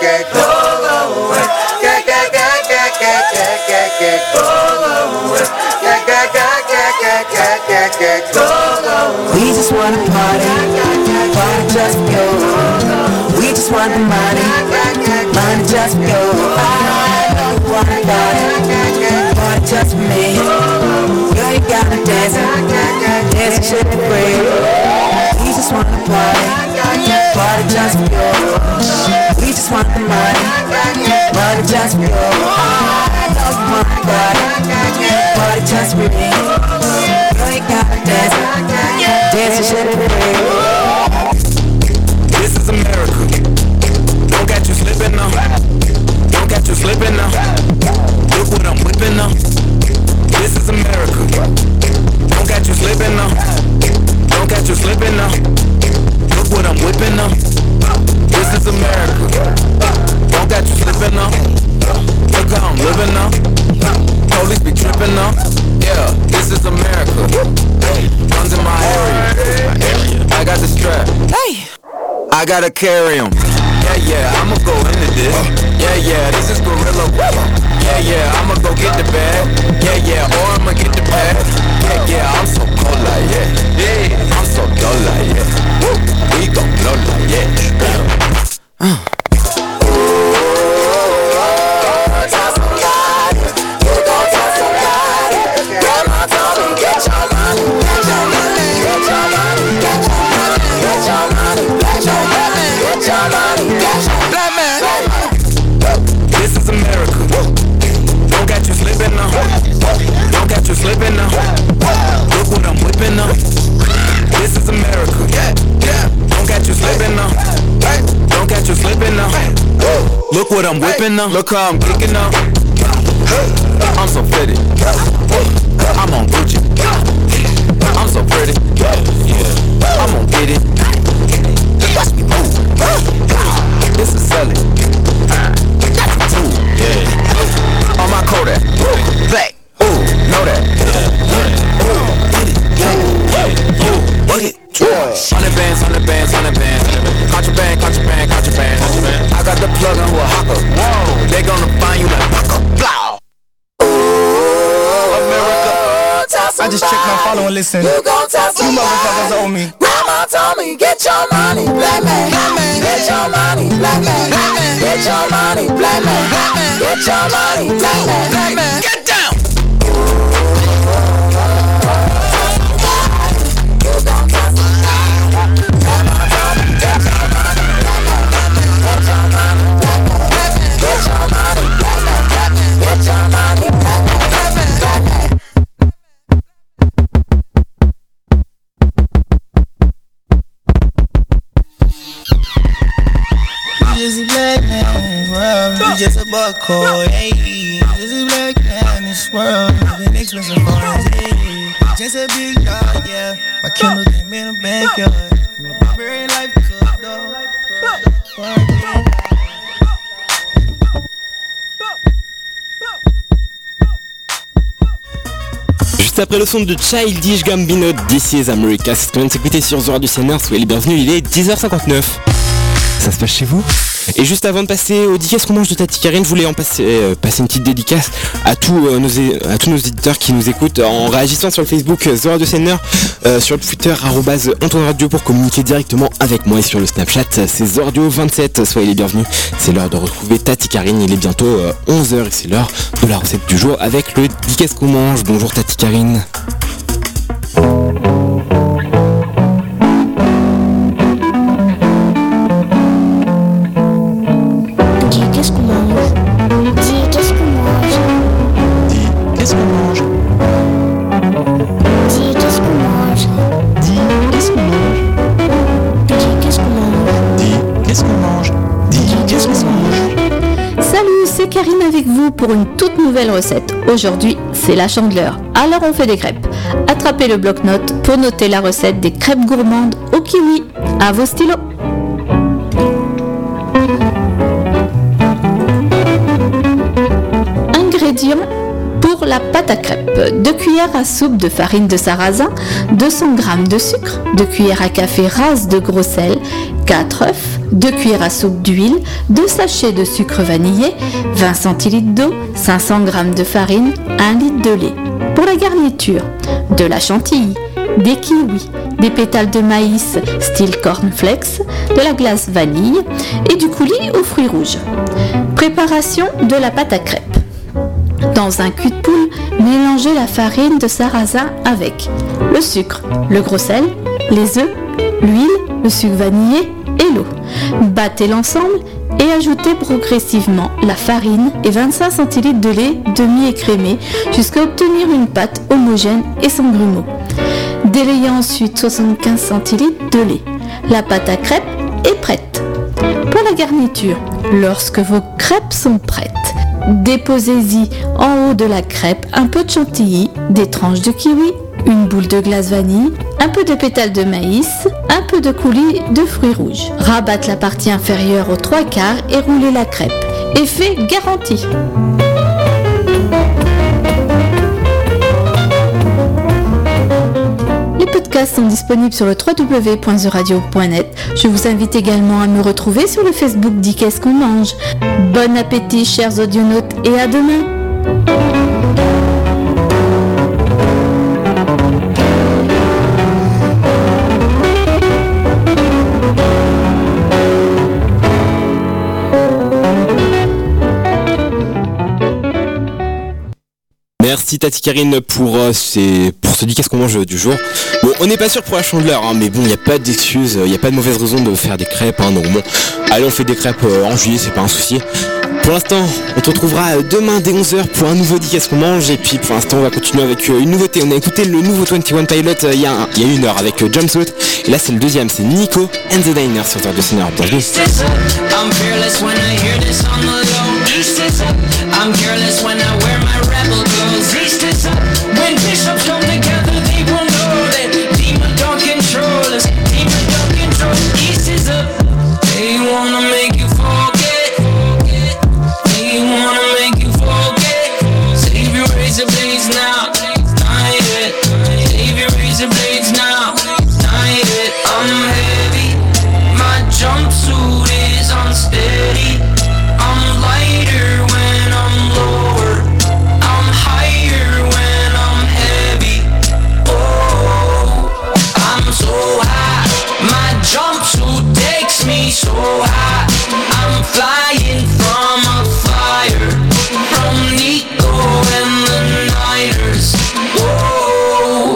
We just wanna party, party just for you. We just want the money, money just for you. I know you wanna party, party just for me. Girl, you gotta dance, dance and shit for free. We just wanna party, party just for you. We just want the money, money just for you. I know you wanna party, party just for me. Girl, you gotta dance, dance and shit for free. This is America. Don't catch you slipping now. Don't catch you slipping now. Look what I'm whipping now. This is America. Don't catch you slipping now. Don't catch you slipping now. Look what I'm whipping now. This is America. Don't catch you slipping now. Look how I'm living now. Police be tripping now. Yeah, this is America. Guns in my area. I got the strap. Hey. I gotta carry 'em. Yeah, I'ma go into this. Yeah, this is gorilla. Yeah, I'ma go get the bag. Yeah, or I'ma get the bag. Yeah, I'm so cold like yeah. I'm so dull like yeah. We gon' blow like yeah. This is America. Don't catch you slipping now. Don't catch you slipping now. Look what I'm whipping now. This is America. Don't catch you slipping now. Don't catch you slipping now. Look what I'm whipping now. Look how I'm kicking now. I'm so pretty. I'm on Gucci. I'm so pretty. I'm gonna get it. Watch me move. This is selling. On my Kodak. Black. Ooh, know that. Hundred bands. Contraband. I got the plug on who a hawker. Whoa, they gonna find you like hawker. Blah. I just checked my follow and listen. You gon' tell you motherfuckers owe me. Grandma told me, get your money, black man. Get your money, black man. Get your money, black man. Get your money, black man. Get down. Just a black man in this world, just a buck cold, hey. Just a black man in this world, living expensive for his head. Just a big dog, yeah. My Kindle came in the backyard. My Burberry life cooked dog. Juste après le son de Childish Gambino, This is America, c'est ce qu'on vient de s'écouter sur The Radio Senners. Soyez les bienvenus, il est 10h59. Ça se passe chez vous? Et juste avant de passer au dédicace qu'on mange de Tati Karine, je voulais en passer une petite dédicace à tous nos éditeurs qui nous écoutent en réagissant sur le Facebook The Radio Senners, sur le Twitter @Antoine Radio pour communiquer directement avec moi, et sur le Snapchat c'est The Radio 27. Soyez les bienvenus, c'est l'heure de retrouver Tati Karine, il est bientôt 11h et c'est l'heure de la recette du jour avec le dédicace qu'on mange. Bonjour Tati Karine. Karine avec vous pour une toute nouvelle recette. Aujourd'hui, c'est la Chandeleur. Alors on fait des crêpes. Attrapez le bloc-notes pour noter la recette des crêpes gourmandes au kiwi. À vos stylos. Ingrédients pour la pâte à crêpes: 2 cuillères à soupe de farine de sarrasin, 200 g de sucre, 2 cuillères à café rase de gros sel, 4 œufs, 2 cuillères à soupe d'huile, 2 sachets de sucre vanillé, 20 centilitres d'eau, 500 g de farine, 1 litre de lait. Pour la garniture, de la chantilly, des kiwis, des pétales de maïs style cornflakes, de la glace vanille et du coulis aux fruits rouges. Préparation de la pâte à crêpes. Dans un cul de poule, mélangez la farine de sarrasin avec le sucre, le gros sel, les œufs, l'huile, le sucre vanillé et l'eau. Battez l'ensemble et ajoutez progressivement la farine et 25 centilitres de lait demi-écrémé jusqu'à obtenir une pâte homogène et sans grumeaux. Délayez ensuite 75 centilitres de lait. La pâte à crêpes est prête. Pour la garniture, lorsque vos crêpes sont prêtes, déposez-y en haut de la crêpe un peu de chantilly, des tranches de kiwi, une boule de glace vanille, un peu de pétales de maïs, un peu de coulis de fruits rouges. Rabattez la partie inférieure aux 3/4 et roulez la crêpe. Effet garanti. Les podcasts sont disponibles sur le www.theradio.net. Je vous invite également à me retrouver sur le Facebook Dis qu'est-ce qu'on mange. Bon appétit chers audionautes et à demain. Merci Tati Karine pour ce Dis qu'est-ce qu'on mange du jour. Bon, on n'est pas sûr pour la chandeleur, hein, mais bon, il n'y a pas d'excuses, il n'y a pas de mauvaise raison de faire des crêpes. Hein, donc bon, allez, on fait des crêpes en juillet, c'est pas un souci. Pour l'instant, on te retrouvera demain dès 11h pour un nouveau Dis qu'est-ce qu'on mange. Et puis pour l'instant, on va continuer avec une nouveauté. On a écouté le nouveau 21 Pilot il y a 1 heure avec Jumpsuit. Et là, c'est le deuxième, c'est Nico and the Diners sur Terre de Seigneur. Bienvenue. When bishops come together, they will know that demons don't control us. Demons don't control. East is up. They wanna make you forget. They wanna make you forget. Save your razor blades now. Not yet. Save your razor blades now. Not yet. I'm heavy. My jumpsuit is unsteady. I'm lighter when I'm lower. I'm higher when I'm heavy. Oh, I'm so high. My jumpsuit takes me so high. I'm flying from a fire, from Nico and the Niners. Whoa.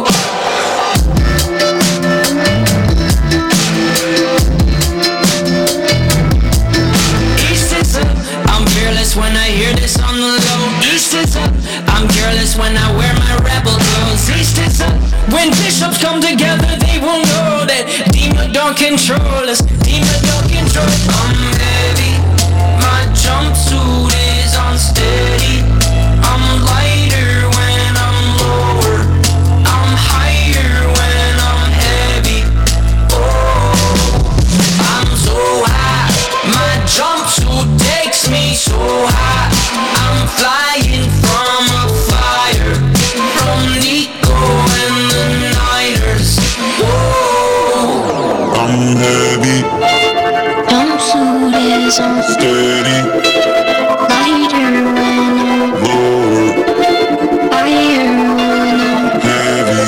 East is up. I'm fearless when I hear this on the low. East is up. I'm careless when I wear my rebel clothes. East is up. When bishops come together, they will know that demon don't control us. Demon don't control. I'm heavy. My jumpsuit is unsteady. I'm lighter when I'm lower. I'm higher when I'm heavy. Oh, I'm so high. My jumpsuit takes me so high. I'm flying from a fire, from Nico and the Niners. Whoa. I'm heavy. Jumpsuit is unsteady. Lighter when I'm lower. Higher when I'm heavy.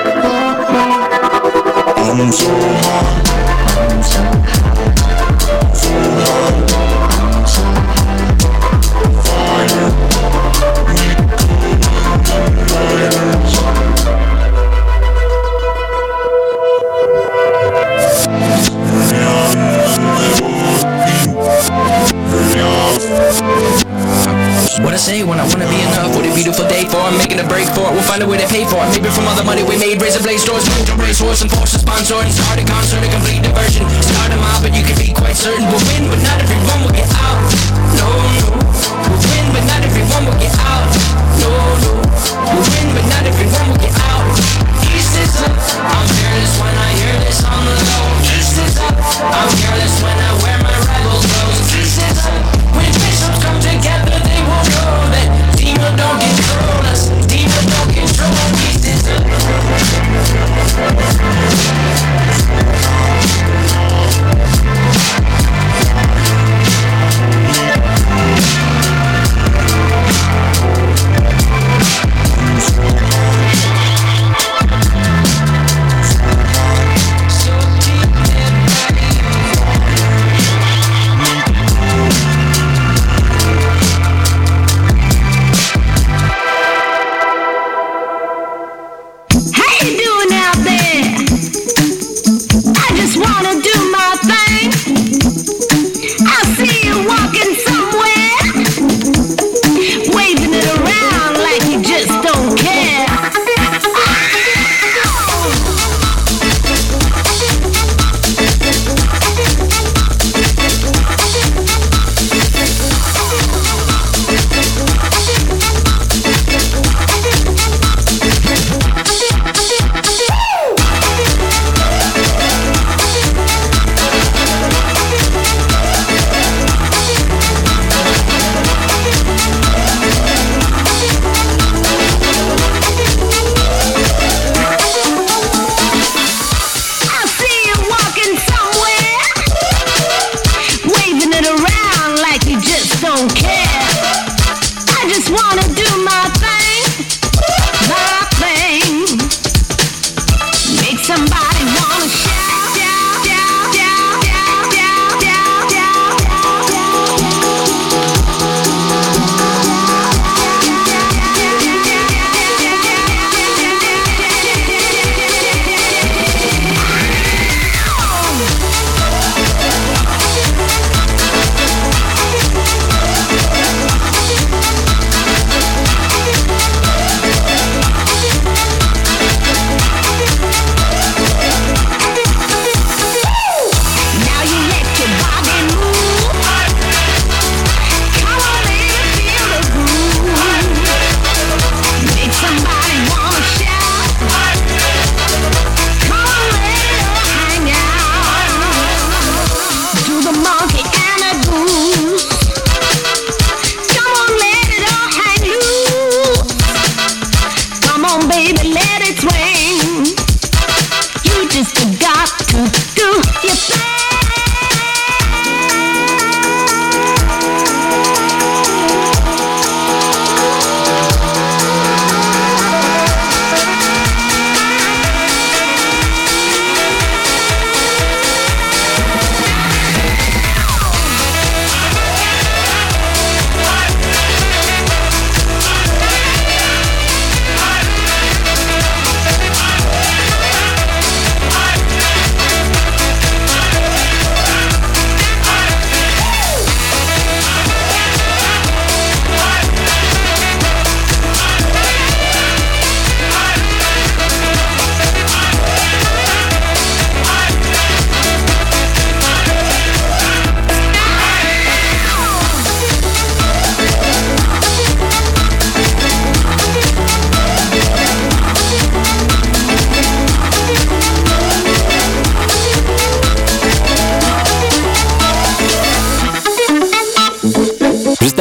I'm so high. I'm so high. So high. I'm so high. Fire. What I say when I wanna be enough? What a beautiful day for it, making a break for it. We'll find a way to pay for it. Maybe from all the money we made, razor blade stores, major racehorse and Porsche sponsor, and start a concert, a complete diversion. Start a mob, but you can be quite certain we'll win, but not everyone will get out. No, no. We'll win, but not everyone will get out. No, no. We'll win, but not everyone will get out. East is up. I'm fearless when I hear this on the low. East is up. I'm fearless when I wear my rebel clothes. East is up. When bishops come together, they will know that demon don't control us. Demon don't control us. East is up.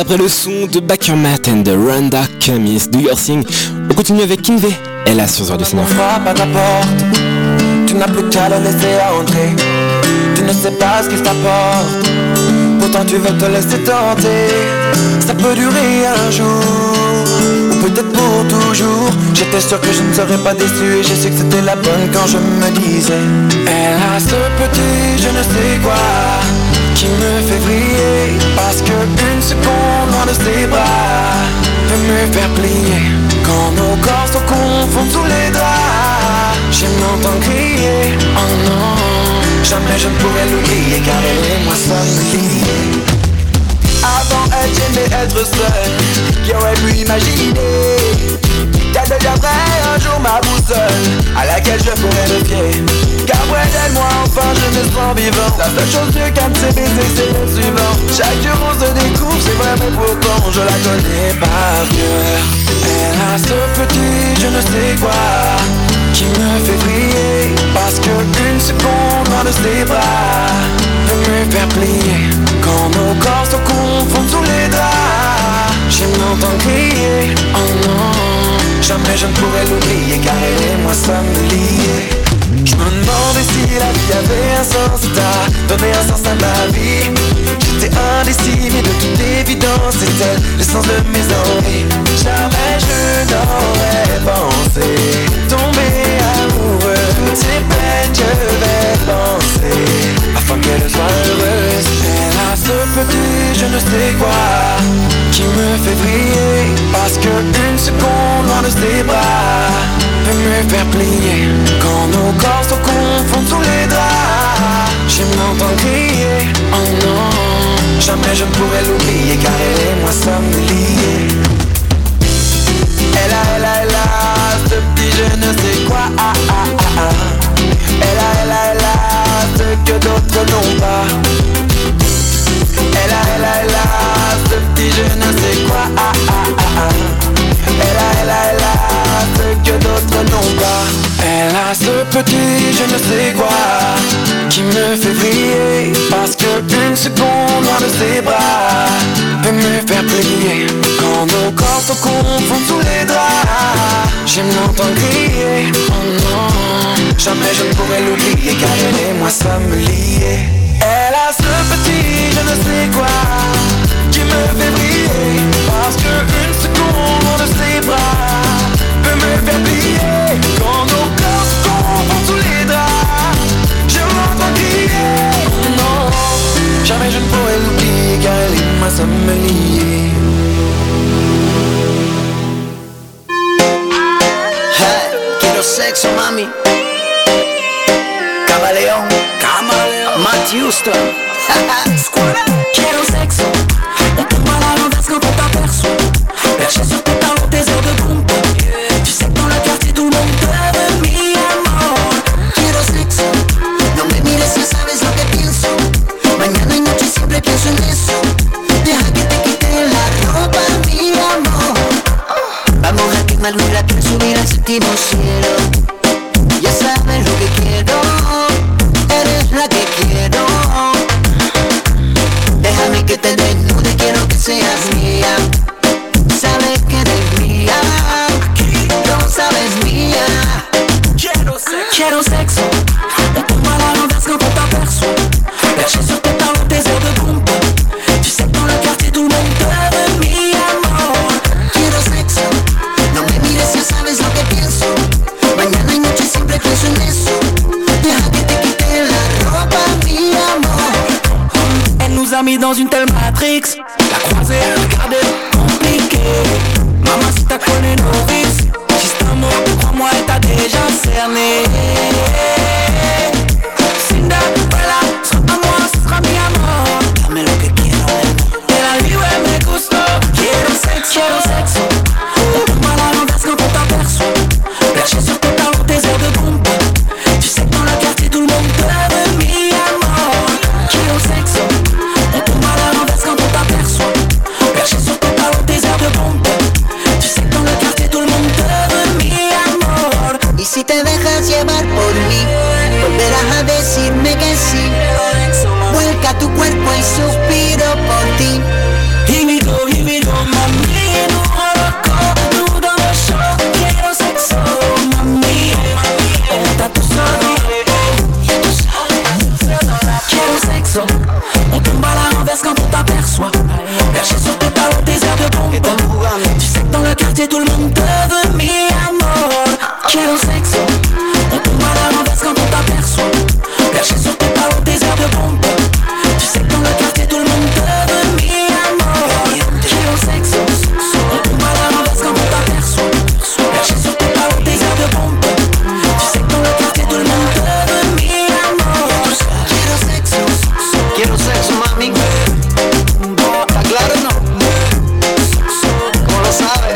après le son de Bakermat and de Randa Kamis, Do Your Thing, on continue avec Kinvey. Elle a sur Zor de Sénor. Frappe à ta porte, tu n'as plus qu'à le laisser entrer. Tu ne sais pas ce qu'il t'apporte, pourtant tu veux te laisser tenter. Ça peut durer un jour, ou peut-être pour toujours. J'étais sûr que je ne serais pas déçu, et j'ai su que c'était la bonne quand je me disais. Elle a ce petit je ne sais quoi qui me fait briller, parce que une seconde loin de ses bras peut me faire plier. Quand nos corps se confondent sous les draps, je m'entends crier, oh non, jamais je ne pourrais l'oublier, car elle et moi sommes liés. Avant elle, j'aimais être seul, qui aurait pu imaginer qu'elle deviendrait un jour ma boussole, à laquelle je pourrais me fier. Car près d'elle, moi enfin je me sens vivant. La seule chose mieux qu'à me baiser, c'est le suivant. Chaque jour on se découvre, c'est vrai, mais pourtant je la connais par cœur. Elle a ce petit je ne sais quoi qui me fait briller, parce que une seconde loin de ses bras peut me faire plier. Quand nos corps se confondent sous les draps, je m'entends crier, oh non, jamais je ne pourrais l'oublier, car elle et moi sommes liés. Je me demandais si la vie avait un sens, t'as donné un sens à ma vie. J'étais indécis, mais de toute évidence c'est elle, le sens de mes envies. Jamais je n'aurais pensé tomber amoureux. Toutes ces peines je vais penser, afin qu'elle soit heureuse. Elle a ce petit je ne sais quoi qui me fait briller, parce que une seconde loin de ses bras peut me faire plier. Quand nos corps se confondent sous les draps, je m'entends crier, oh non, jamais je ne pourrais l'oublier, car elle et moi sommes liés. Elle a ce petit je ne sais quoi, Elle a ce que d'autres n'ont pas. Elle a ce petit je ne sais quoi, Elle a ce que d'autres n'ont pas. Elle a ce petit je ne sais quoi qui me fait briller, parce que une seconde loin de ses bras peut me faire plier. Quand nos corps se confondent sous les draps, je m'entends crier, oh non, jamais je ne pourrais l'oublier, car elle et moi sommes liés. Elle a ce petit je ne sais quoi qui me fait briller, parce que une seconde loin de ses bras peut me faire plier. Quand nos corps se confondent sous les draps, je m'entends crier, oh non, jamais je ne pourrais l'oublier, car elle et moi sommes liés. Hey, quiero sexo, mami. Camaleón, Matt Houston. Quiero sexo, on tombe à la renverse quand on t'aperçoit, perché sur tes talons, tes heures de pompe. Tu sais que dans le quartier tout le monde te veut, mi amor. Quiero sexo, no me mires si sabes lo que pienso. Mañana y noche siempre pienso en eso. Deja que te quite la ropa, mi amor. Vamos a quemarnos la piel, subir al séptimo cielo. Ya sabes lo que quiero, eres la que quiero. Déjame que te desnude, quiero que seas mía. Sabes que eres mía, no sabes mía. Quiero sexo, on tombe à la renverse quand on t'aperçoit, perché sur tes talons, tes heures de pompe. Tu sais que dans le quartier tout le monde te veut, mi amor. Quiero sexo, no me mires si sabes lo que pienso. Mañana y noche siempre pienso en eso. Deja que te quite la ropa, mi amor. Elle nous a mis dans une telle matrix, la croisée, regardez, compliqué. Mamacita connaît nos vices, juste un mot, crois-moi, elle t'a déjà cerné. Cinderella, sera pas moi, ce sera mi amor. Dame lo que quiero, De la vie, ouais, me gusto. Quiero sexo, on tombe à la renverse quand on t'aperçoit, perché sur tes talons, tes heures de pompe. Tu sais que dans le quartier tout le monde te veut, mi amor. Quiero sexo, on tombe à la renverse quand on t'aperçoit. Quiero sexo, on tombe à la renverse quand on t'aperçoit. Perché sur tes paroles, des airs de bombe. Tu sais que dans le quartier tout le monde te veut mi amor. Quiero sexo, on tombe à la renverse quand on t'aperçoit. Perché sur tes paroles, des airs de bombe. Tu sais que dans le quartier tout le monde te veut mi amor. Quiero sexo, mami. ¿Está claro o no? ¿Cómo lo sabes?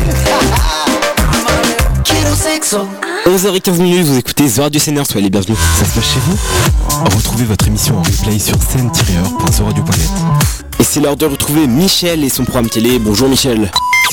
Quiero sexo. 11h15, vous écoutez The Radio Scener, soyez les bienvenus. Ça se passe chez vous? Retrouvez votre émission en replay sur scène-heure.theradio.net. Et c'est l'heure de retrouver Michel et son programme télé. Bonjour Michel.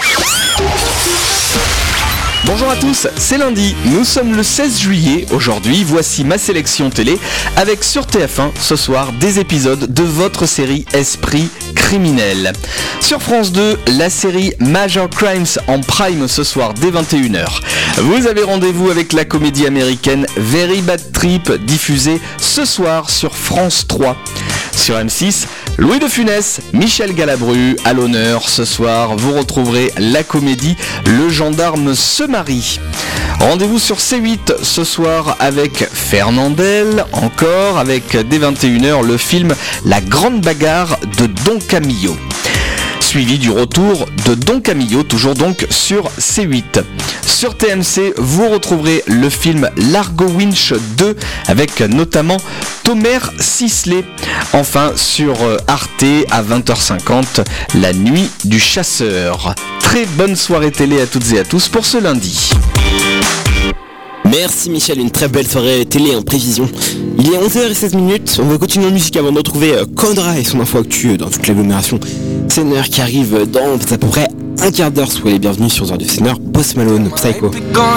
Bonjour à tous, c'est lundi, nous sommes le 16 juillet, aujourd'hui voici ma sélection télé avec sur TF1 ce soir des épisodes de votre série Esprit criminel. Sur France 2, la série Major Crimes en prime ce soir dès 21h. Vous avez rendez-vous avec la comédie américaine Very Bad Trip diffusée ce soir sur France 3. Sur M6, Louis de Funès, Michel Galabru à l'honneur. Ce soir, vous retrouverez la comédie Le gendarme se marie. Rendez-vous sur C8 ce soir avec Fernandel, encore avec dès 21h le film La grande bagarre de Don Camillo. Suivi du retour de Don Camillo, toujours donc sur C8. Sur TMC, vous retrouverez le film Largo Winch 2 avec notamment Tomer Sisley. Enfin sur Arte à 20h50, La nuit du chasseur. Très bonne soirée télé à toutes et à tous pour ce lundi. Merci Michel, une très belle soirée télé en prévision. Il est 11h16, on va continuer en musique avant de retrouver Condra et son info actu dans toute l'agglomération. C'est une heure qui arrive dans à peu près un quart d'heure. Soyez les bienvenus sur Heure du Scener, Post Malone, Psycho.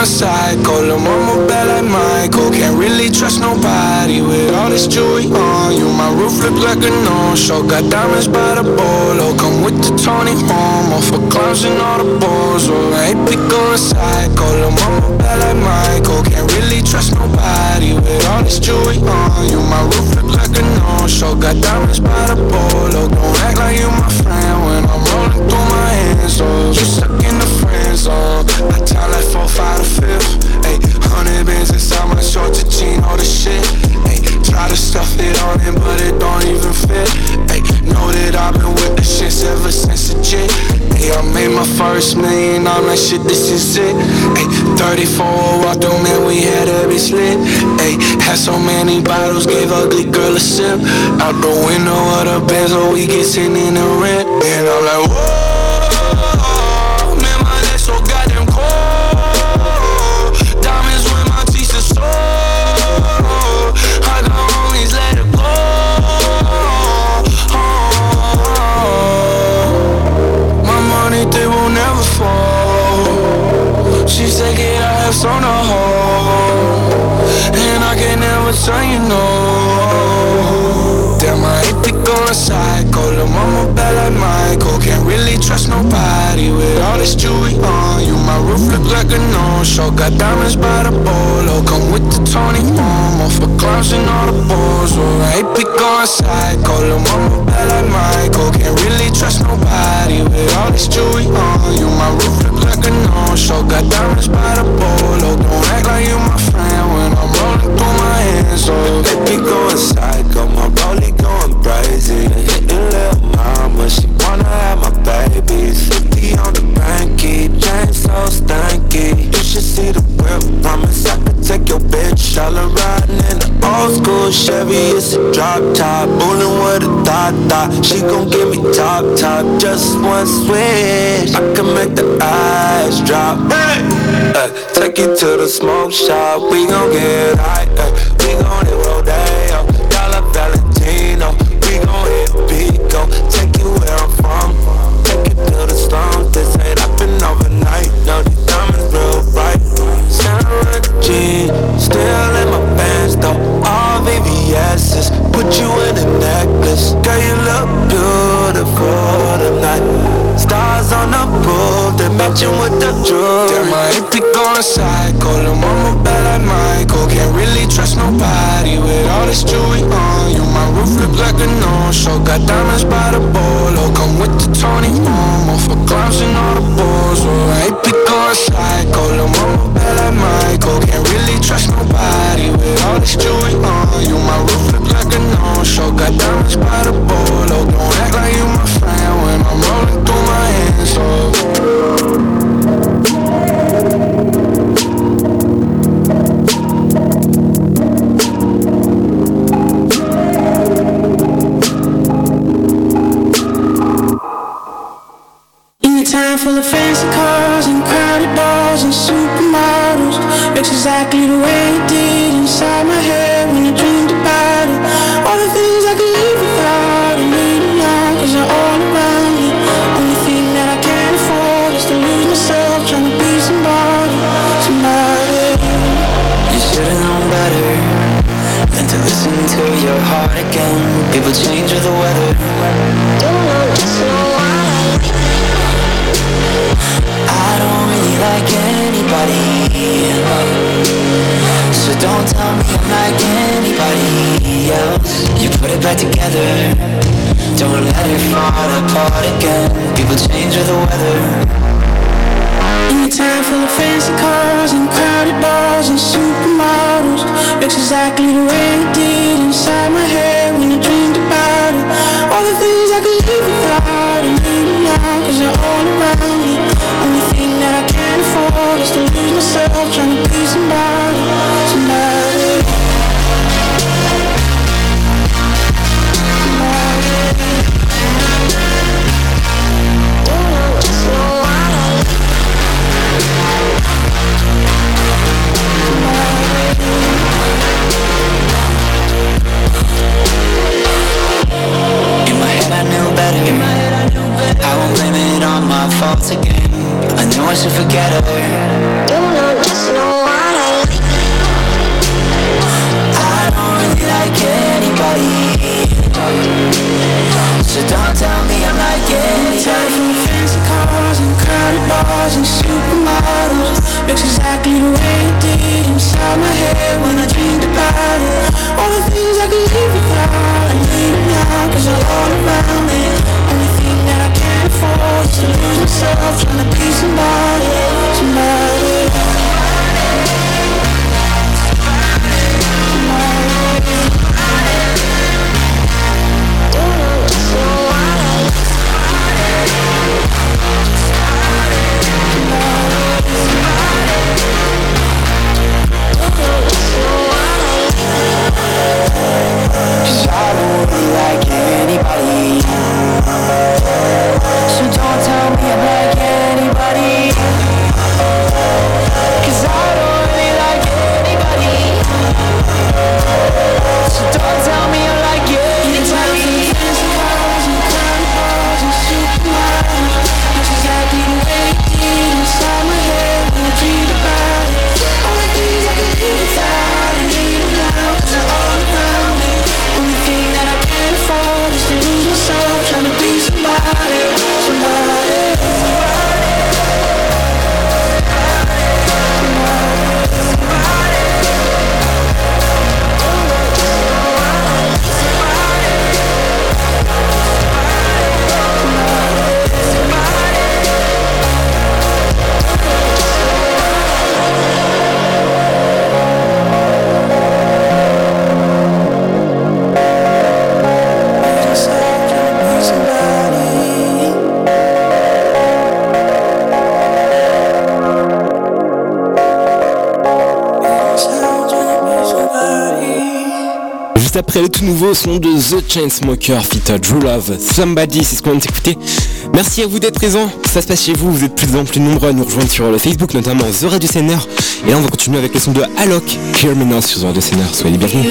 Can't really trust nobody with all this jewelry on. You my roof look like a no-show. Got diamonds by the polo. Don't act like you my friend when I'm rolling through my hands. Oh, you stuck in the friend zone. I tell like 4, 5 to 5th. Ay, 100 bands inside my shorts, a jean, all the shit. Ay, try to stuff it on him, but it don't even fit. Ay, know that I've been with the shits ever since the jit. Ay, I made my first million, I'm like shit, this is it. Ay, 34 walked through, man, we had a bitch lit. Ay, had so many bottles, gave ugly girl a sip. Out the window of the Benz, so we get sent in the rent. And I'm like, whoa, man, my legs so goddamn cold. Diamonds when my teeth are sore. I got homies, let it go. My money, they will never fall. She said, get our hips on the hole. And I can never tell you no. Damn, I hate to go psycho. Lil' mama bad like Michael. Can't really trust nobody with all this jewelry on. You my roof look like a no-show. Got diamonds by the bolo. Come with the Tony Momo for clowns and all the balls. Oh, I hate to go psycho. Lil' mama bad like Michael. Can't really trust nobody with all this jewelry on. You my roof look like a no-show. Got diamonds by the bolo. Don't act like you my friend when I'm rolling through my hands. Oh, they be going psycho. My rollie going crazy. Hit the little mama, she wanna have my babies. 50 on the banky, chain so stanky. You should see the whip, promise I could take your bitch. All riding in the old school Chevy, it's a drop top. Bullin' with a thought. She gon' give me top, just one switch. I can make the eyes drop. Hey! Take you to the smoke shop, we gon' get high. We gon' hit Rodeo, Dollar Valentino. We gon' hit Pico, take you where I'm from. Take you to the slums, this ain't happen overnight. No, these diamonds real bright. Santa G, still in my pants though. All VVS's, put you in a necklace. Girl, you look beautiful tonight. Stars on the roof, they matching with the jewelry. Damn, I hate to go psycho. Lil' mama bad like Michael. Can't really trust nobody with all this jewelry on. You my roof look like a no-show. Got diamonds by the bolo. Come with the Tony Momo for clowns and all the balls. Oh, I hate to go psycho. Lil' mama bad like town full of fancy cars and crowded bars and supermodels. Looks exactly the way it did inside my head when I dreamed about it. All the things I could live without and need them now, cause they're all around me. Only thing that I can't afford is to lose myself trying to be somebody. You should've known better than to listen to your heart again. People change with the weather. Don't know, just know I don't really like anybody, so don't tell me I'm like anybody else. You put it back together, don't let it fall apart again. People change with the weather. In a town full of fancy cars and crowded bars and supermodels. Looks exactly the way it did inside my head when I dreamed about it. All the things I could live without and need them now, cause they're all around me. Only thing that I can't afford is to lose myself trying to be somebody, somebody. I knew better. I won't blame it on my faults again. I knew I should forget her. You know, just know what I don't really like anybody, so don't tell me I'm like anybody. Fancy cars and crowded bars and supermodels. Looks exactly the way it did inside my head when I dreamed about it. All the things I could live without, I need them now, cause they're all around me. Only thing that I can't afford is to lose myself trying to be somebody, somebody. Cause I don't really like anybody, so don't tell me I'm like anybody. Cause I don't really like anybody, so don't tell me I'm like anybody. Fancy cars and crowded bars and supermodels. That's exactly the way it did inside my head when I dreamed about it. All the things I could live without, I need them now, cause they're all around me. Only thing that I can't afford is to lose myself trying to be somebody, somebody. Juste après le tout nouveau son de The Chainsmokers feat. True Love, Somebody, c'est ce qu'on vient de s'écouter. Merci à vous d'être présents, ça se passe chez vous, vous êtes plus en plus nombreux à nous rejoindre sur le Facebook, notamment The Radio Center. Et là on va continuer avec le son de Alok, Hear Me Now sur The Radio Center, soyez les bienvenus.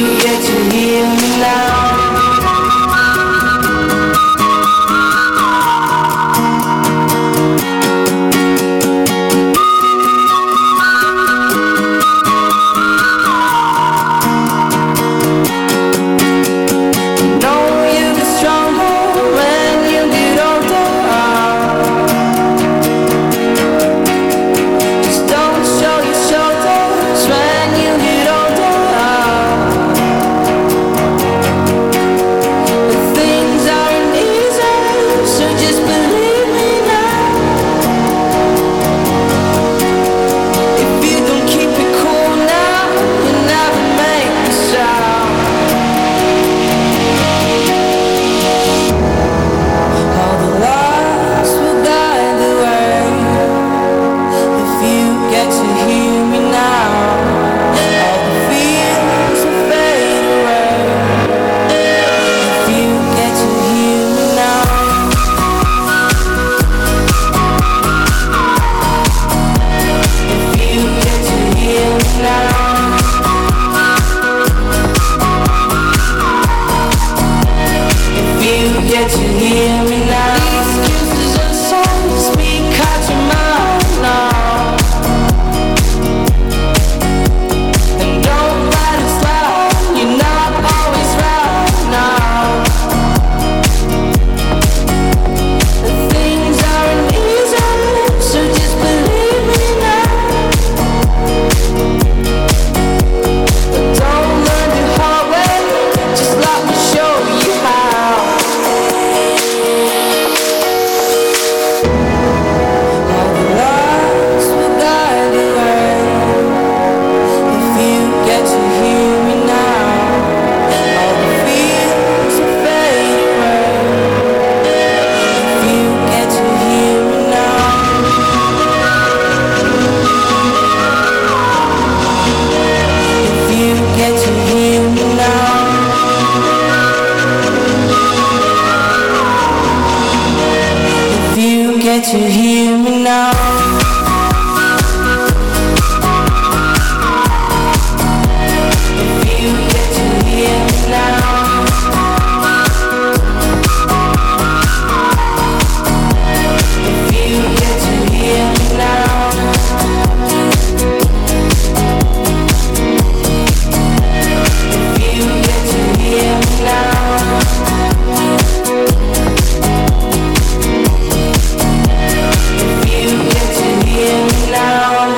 When you get older, me now. If you get to hear me now. If you get to hear me now. If you get to hear me now. If you get to hear me now.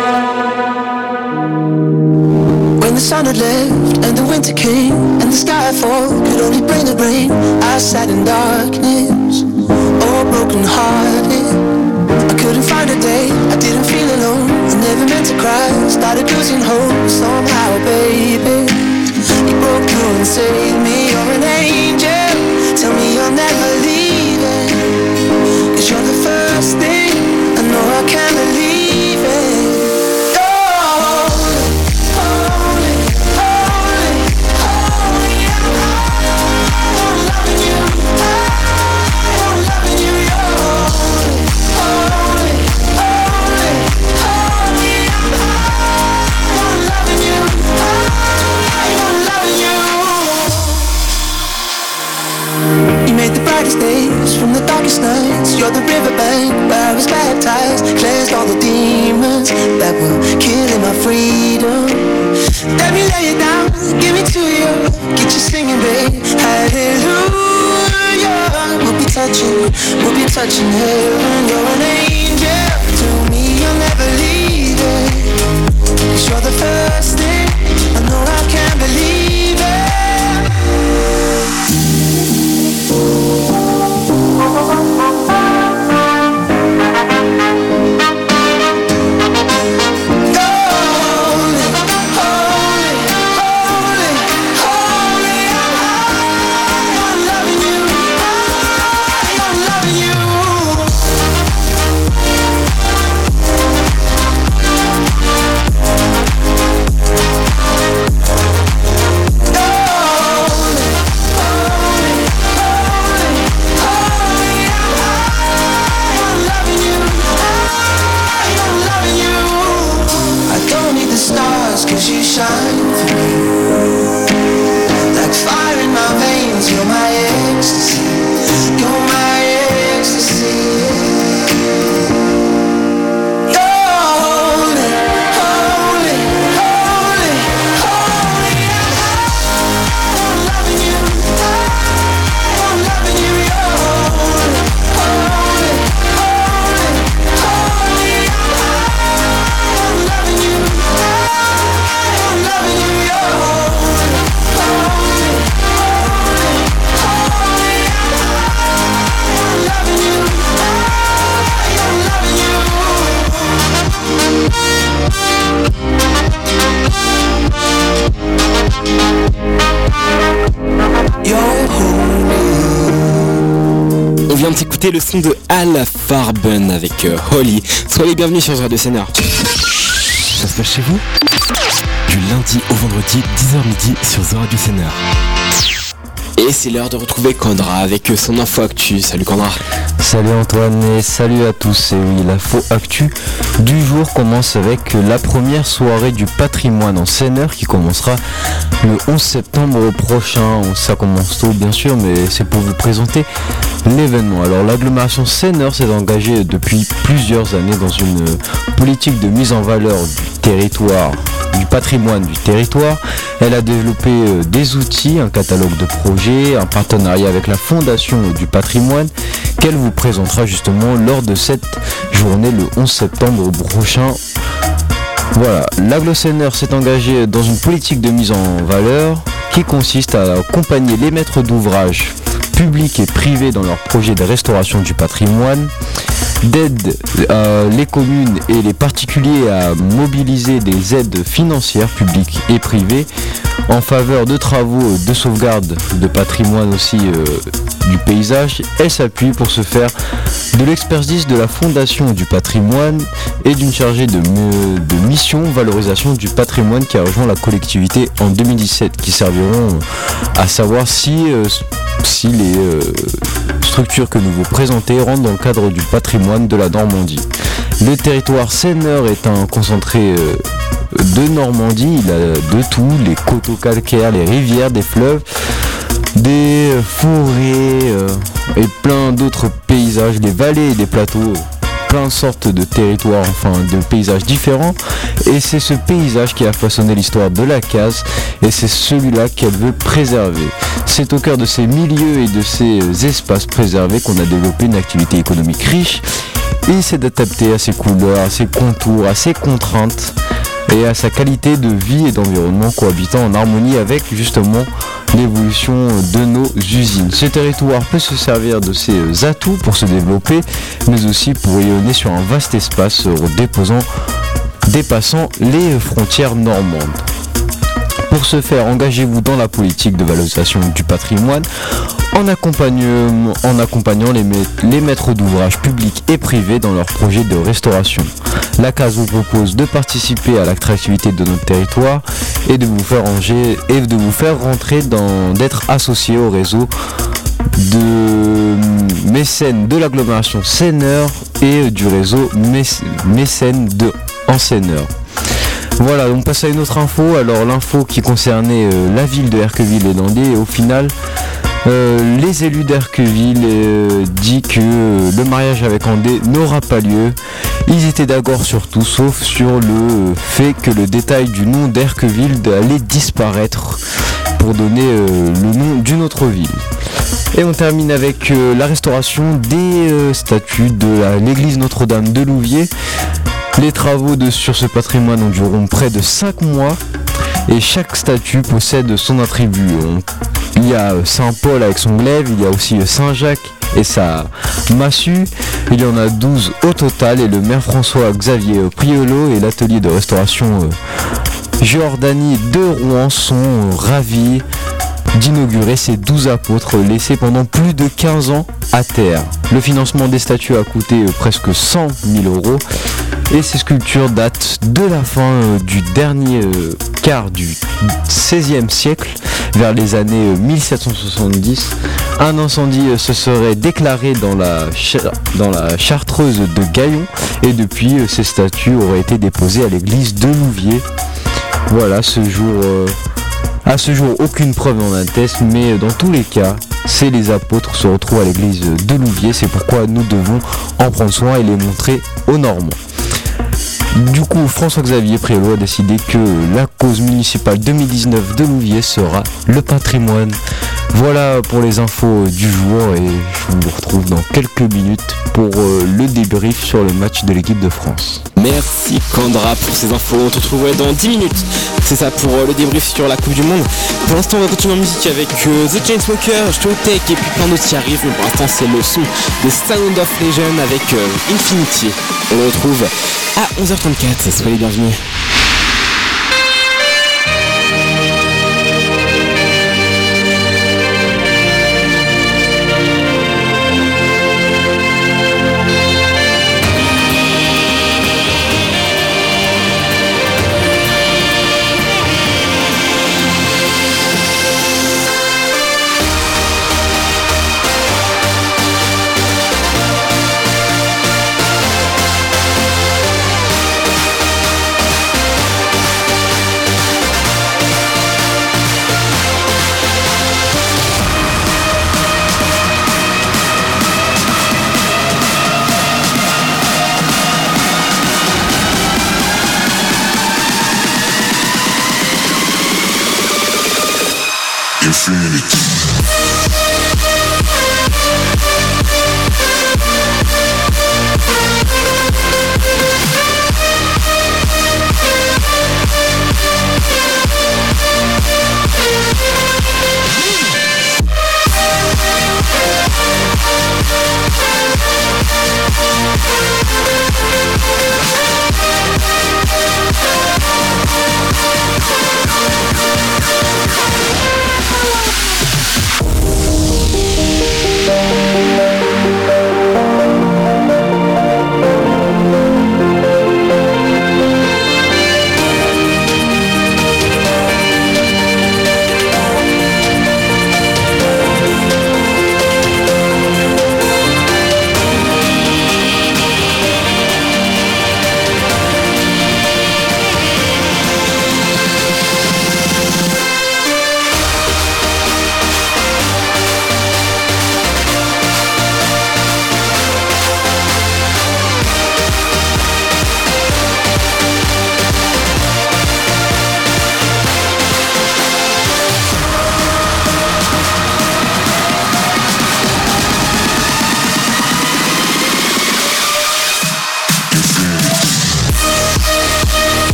When the sun had left and the winter came and the skyfall could only bring the rain, I sat in darkness, all broken hearted. I couldn't find a day, I didn't feel alone. I never meant to cry, started losing hope somehow, baby. You broke through and saved me, you're an angel. Tell me you're never leaving, 'cause you're the first thing I know I can't believe it. Days from the darkest nights, you're the riverbank where I was baptized, cleansed all the demons that were killing my freedom. Let me lay it down, give me to you, get you singing, babe, hallelujah. We'll be touching heaven, you're an angel. To me you'll never leave it, 'cause you're the first thing I know I can't believe it. Écoutez le son de Al Farben avec Holly. Soyez les bienvenus sur Radio Senior. Ça se passe chez vous du lundi au vendredi 10h midi sur Radio Senior. Et c'est l'heure de retrouver Condra avec son info actu. Salut Condra. Salut Antoine et salut à tous. Et oui, l'info actu du jour commence avec la première soirée du patrimoine en Seigneur qui commencera le 11 septembre prochain. Ça commence tôt bien sûr, mais c'est pour vous présenter l'événement. Alors l'agglomération Seigneur s'est engagée depuis plusieurs années dans une politique de mise en valeur du territoire, du patrimoine du territoire. Elle a développé des outils, un catalogue de projets, un partenariat avec la Fondation du patrimoine qu'elle vous présentera justement lors de cette journée le 11 septembre prochain. Voilà, l'Aglo-Seigneur s'est engagé dans une politique de mise en valeur qui consiste à accompagner les maîtres d'ouvrage publics et privés dans leurs projets de restauration du patrimoine, d'aide les communes et les particuliers à mobiliser des aides financières publiques et privées en faveur de travaux de sauvegarde de patrimoine aussi du paysage. Elle s'appuie pour ce faire de l'expertise de la Fondation du patrimoine et d'une chargée de mission valorisation du patrimoine qui a rejoint la collectivité en 2017, qui serviront à savoir si structure que nous vous présentons rentre dans le cadre du patrimoine de la Normandie. Le territoire Seineur est un concentré de Normandie, il a de tout, les coteaux calcaires, les rivières, des fleuves, des forêts et plein d'autres paysages, des vallées et des plateaux, plein de sortes de territoires, enfin de paysages différents. Et c'est ce paysage qui a façonné l'histoire de la case et c'est celui-là qu'elle veut préserver. C'est au cœur de ces milieux et de ces espaces préservés qu'on a développé une activité économique riche et c'est d'adapter à ses couleurs, à ses contours, à ses contraintes et à sa qualité de vie et d'environnement cohabitant en harmonie avec justement l'évolution de nos usines. Ce territoire peut se servir de ses atouts pour se développer, mais aussi pour rayonner sur un vaste espace dépassant les frontières normandes. Pour ce faire, engagez-vous dans la politique de valorisation du patrimoine en accompagnant les maîtres d'ouvrage publics et privés dans leurs projets de restauration. La case vous propose de participer à l'attractivité de notre territoire et de vous faire rentrer d'être associé au réseau de mécènes de l'agglomération Seineur et du réseau mécènes de Seineur. Voilà, on passe à une autre info. Alors l'info qui concernait la ville de Erqueville et d'Andé, et au final les élus d'Erqueville disent que le mariage avec Andé n'aura pas lieu. Ils étaient d'accord sur tout sauf sur le fait que le détail du nom d'Erqueville allait disparaître pour donner le nom d'une autre ville. Et on termine avec la restauration des statues de l'église Notre-Dame de Louviers. Les travaux sur ce patrimoine dureront près de 5 mois et chaque statue possède son attribut. Il y a Saint-Paul avec son glaive, il y a aussi Saint-Jacques et sa massue. Il y en a 12 au total et le maire François-Xavier Priolo et l'atelier de restauration Giordani de Rouen sont ravis d'inaugurer ces 12 apôtres laissés pendant plus de 15 ans à terre. Le financement des statues a coûté presque 100 000 € et ces sculptures datent de la fin du dernier quart du XVIe siècle, vers les années 1770. Un incendie se serait déclaré dans la chartreuse de Gaillon et depuis ces statues auraient été déposées à l'église de Louviers. Voilà, à ce jour, aucune preuve n'en atteste, mais dans tous les cas, les apôtres se retrouvent à l'église de Louviers. C'est pourquoi nous devons en prendre soin et les montrer aux Normands. Du coup, François-Xavier Priolo a décidé que la cause municipale 2019 de Louviers sera le patrimoine. Voilà pour les infos du jour et je vous retrouve dans quelques minutes pour le débrief sur le match de l'équipe de France. Merci Kandra pour ces infos, on te retrouverait dans 10 minutes. C'est ça pour le débrief sur la Coupe du Monde. Pour l'instant on va continuer en musique avec The Chainsmokers, Showtech et puis plein d'autres qui arrivent. Mais pour l'instant c'est le son de Sound of Legend avec Infinity. On le retrouve à 11h34, soyez les bienvenus.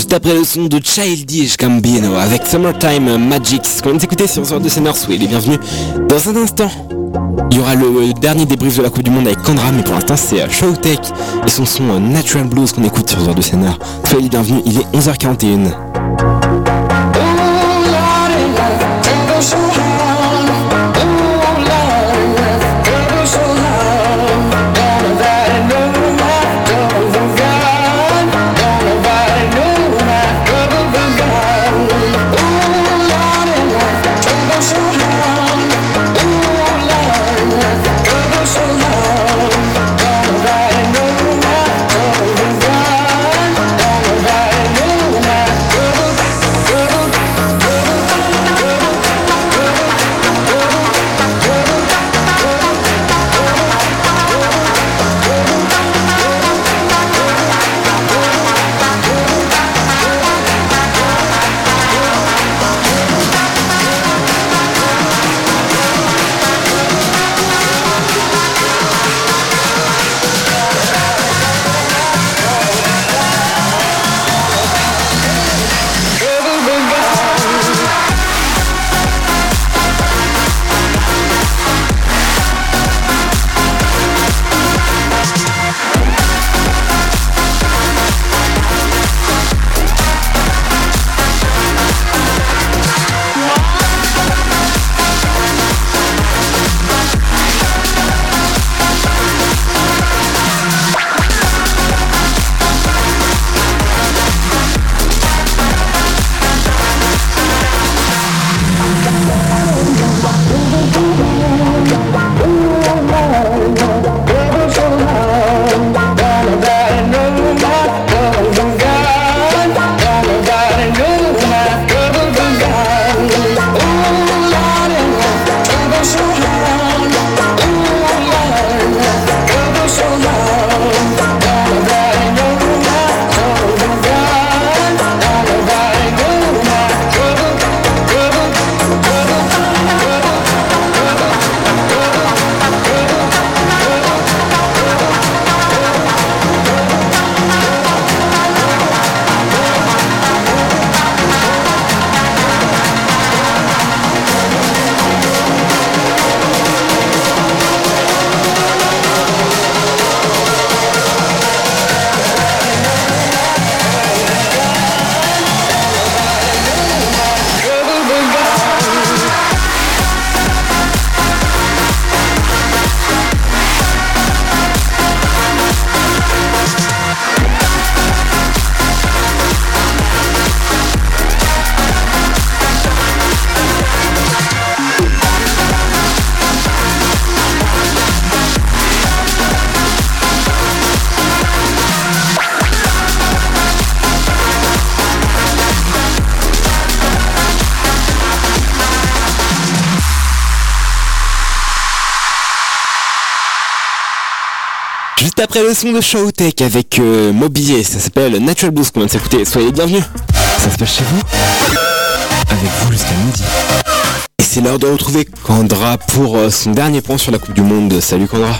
Juste après le son de Childish Gambino avec Summertime Magic, ce qu'on vient d'écouter sur Zone de Seneur, soyez les bienvenus. Dans un instant, il y aura le dernier débrief de la Coupe du Monde avec Kandra, mais pour l'instant c'est Showtech et son son Natural Blues qu'on écoute sur Zone de Seneur. Soyez les bienvenus, il est 11h41. Juste après le son de Showtech avec Mobilier, ça s'appelle Natural Blues qu'on vient de s'écouter. Soyez les bienvenus. Ça se passe chez vous, avec vous jusqu'à midi. Et c'est l'heure de retrouver Kandra pour son dernier point sur la Coupe du Monde. Salut Kandra.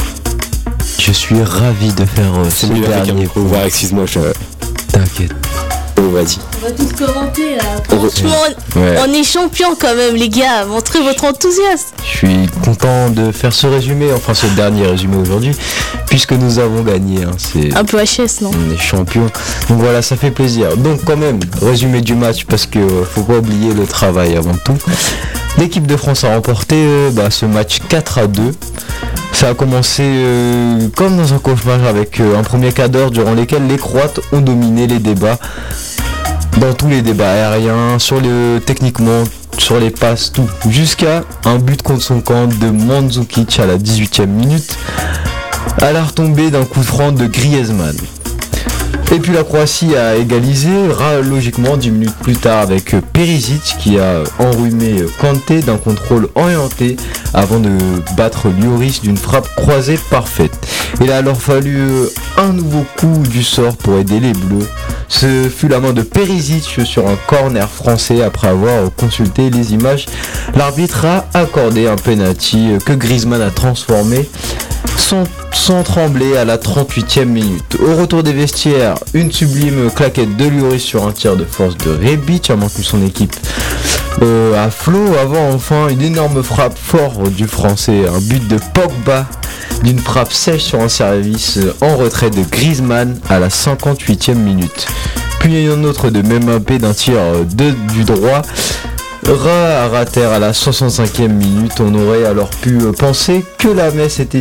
Je suis ravi de faire ce dernier point. Ouais, excuse-moi, T'inquiète. Oh, vas-y. On va tous commenter là. Franchement, on est champion quand même, les gars. Montrez votre enthousiasme. Je suis content de faire ce résumé, enfin ce dernier résumé aujourd'hui, puisque nous avons gagné. C'est un peu HS, non? On est champion. Donc voilà, ça fait plaisir. Donc quand même, résumé du match, parce que faut pas oublier le travail avant tout. L'équipe de France a remporté ce match 4-2. Ça a commencé comme dans un cauchemar avec un premier quart d'heure durant lequel les Croates ont dominé les débats. Dans tous les débats aériens, techniquement, sur les passes, tout. Jusqu'à un but contre son camp de Mandzukic à la 18e minute, à la retombée d'un coup de franc de Griezmann. Et puis la Croatie a égalisé logiquement 10 minutes plus tard avec Perisic qui a enrhumé Kanté d'un contrôle orienté avant de battre Lloris d'une frappe croisée parfaite. Il a alors fallu un nouveau coup du sort pour aider les Bleus. Ce fut la main de Perisic sur un corner français après avoir consulté les images. L'arbitre a accordé un penalty que Griezmann a transformé sans trembler à la 38e minute. Au retour des vestiaires, une sublime claquette de Lloris sur un tir de force de Rebic a maintenu son équipe à flot avant enfin une énorme frappe fort du français, un but de Pogba d'une frappe sèche sur un service en retrait de Griezmann à la 58e minute. Puis un autre de Mbappé d'un tir du droit à rater à la 65e minute. On aurait alors pu penser que la messe était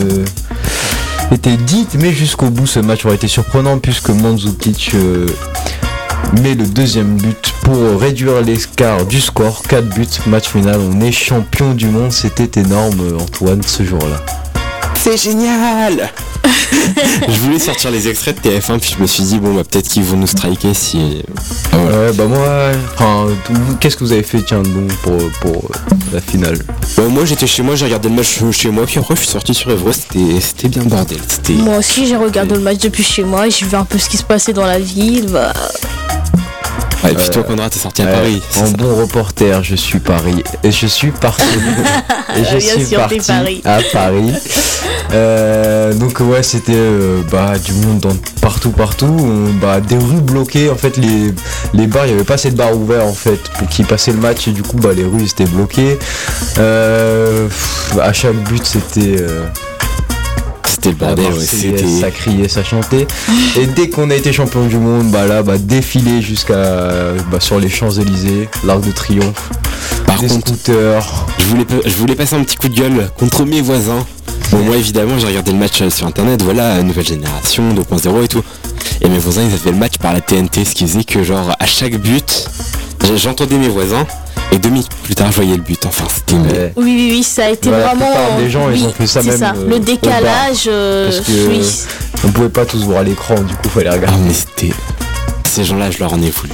dite, mais jusqu'au bout ce match aurait été surprenant puisque Mandzukic met le deuxième but pour réduire l'écart du score. 4 buts, match final, on est champion du monde. C'était énorme, Antoine, ce jour-là. C'est génial. Je voulais sortir les extraits de TF1 puis je me suis dit bon bah peut-être qu'ils vont nous striker si... Ouais bah moi, qu'est-ce que vous avez fait tiens bon pour la finale? Moi j'étais chez moi, j'ai regardé le match chez moi puis après je suis sorti sur Évreux, c'était bien le bordel. Moi aussi j'ai regardé le match depuis chez moi, j'ai vu un peu ce qui se passait dans la ville, bah... Ouais, et puis toi Conrad t'es sorti à Paris. En bon reporter, je suis Paris. Et je suis parti. Et je suis parti à Paris. Donc ouais c'était du monde partout. Des rues bloquées. En fait les bars, il n'y avait pas assez de bars ouverts en fait pour qu'ils passaient le match et du coup les rues étaient bloquées. À chaque but c'était le bordel, ça criait, ça chantait. Et dès qu'on a été champion du monde, défilé jusqu'à sur les Champs-Élysées, l'Arc de Triomphe, scooters. Je voulais passer un petit coup de gueule contre mes voisins. Bon, moi évidemment j'ai regardé le match sur internet, voilà, nouvelle génération, 2.0 et tout. Et mes voisins ils avaient le match par la TNT, ce qui faisait que genre à chaque but, j'entendais mes voisins. Et 2 minutes plus tard, je voyais le but. Enfin, c'était... Oui, ça a été vraiment... La plupart des gens, ils ont fait ça même... Ça. Le décalage... Parce que on pouvait pas tous voir l'écran, du coup, fallait regarder. Ah, mais c'était... Ces gens-là, je leur en ai voulu.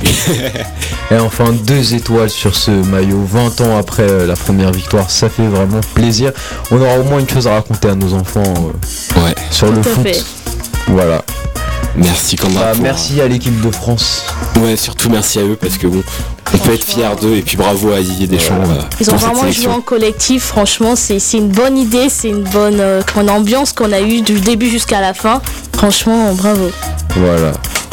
Et enfin, 2 étoiles sur ce maillot, 20 ans après la première victoire, ça fait vraiment plaisir. On aura au moins une chose à raconter à nos enfants sur le foot. Voilà. Merci Conrad. Merci à l'équipe de France. Ouais, surtout merci à eux parce que bon, on peut être fiers d'eux et puis bravo à Didier Deschamps. Ils ont vraiment joué en collectif, franchement c'est une bonne idée, c'est une bonne ambiance qu'on a eue du début jusqu'à la fin. Franchement, bravo. Voilà.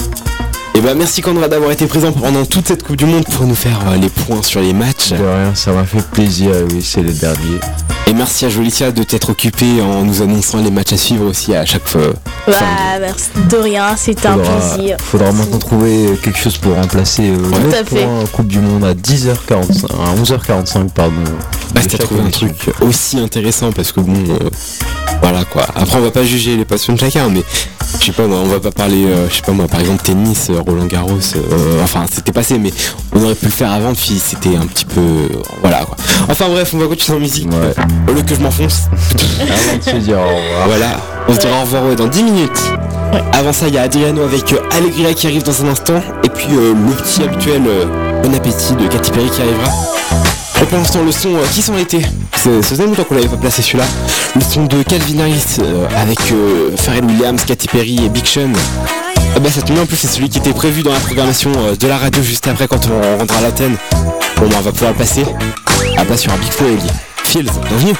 Et merci Conrad d'avoir été présent pendant toute cette Coupe du Monde pour nous faire les points sur les matchs. De rien, ça m'a fait plaisir, oui, c'est le dernier. Et merci à Jolicia de t'être occupé en nous annonçant les matchs à suivre aussi à chaque fois. Merci de rien, c'était un plaisir. Faudra maintenant trouver quelque chose pour remplacer le point Coupe du Monde à 10h45, à 11h45 pardon. T'as trouvé un truc aussi intéressant parce que voilà quoi. Après on va pas juger les passions de chacun, mais je sais pas moi, on va pas parler, par exemple tennis, Roland Garros, enfin c'était passé, mais on aurait pu le faire avant, puis c'était un petit peu, voilà quoi. Enfin bref, on va continuer en musique. Au lieu que je m'enfonce. Avant de se dire au revoir. Voilà, on se dira au revoir dans 10 minutes. Avant ça, il y a Adriano avec Allegria qui arrive dans un instant, et puis le petit habituel Bon Appétit de Katy Perry qui arrivera. Et pour l'instant, le son qui sont l'été, ça faisait longtemps qu'on l'avait pas placé celui-là. Le son de Calvin Harris avec Pharrell Williams, Katy Perry et Big Sean. Ça tombe bien, en plus c'est celui qui était prévu dans la programmation de la radio juste après quand on rentrera à l'antenne. Bon on va pouvoir le passer. À place sur un Big Flo et Fields, bienvenue.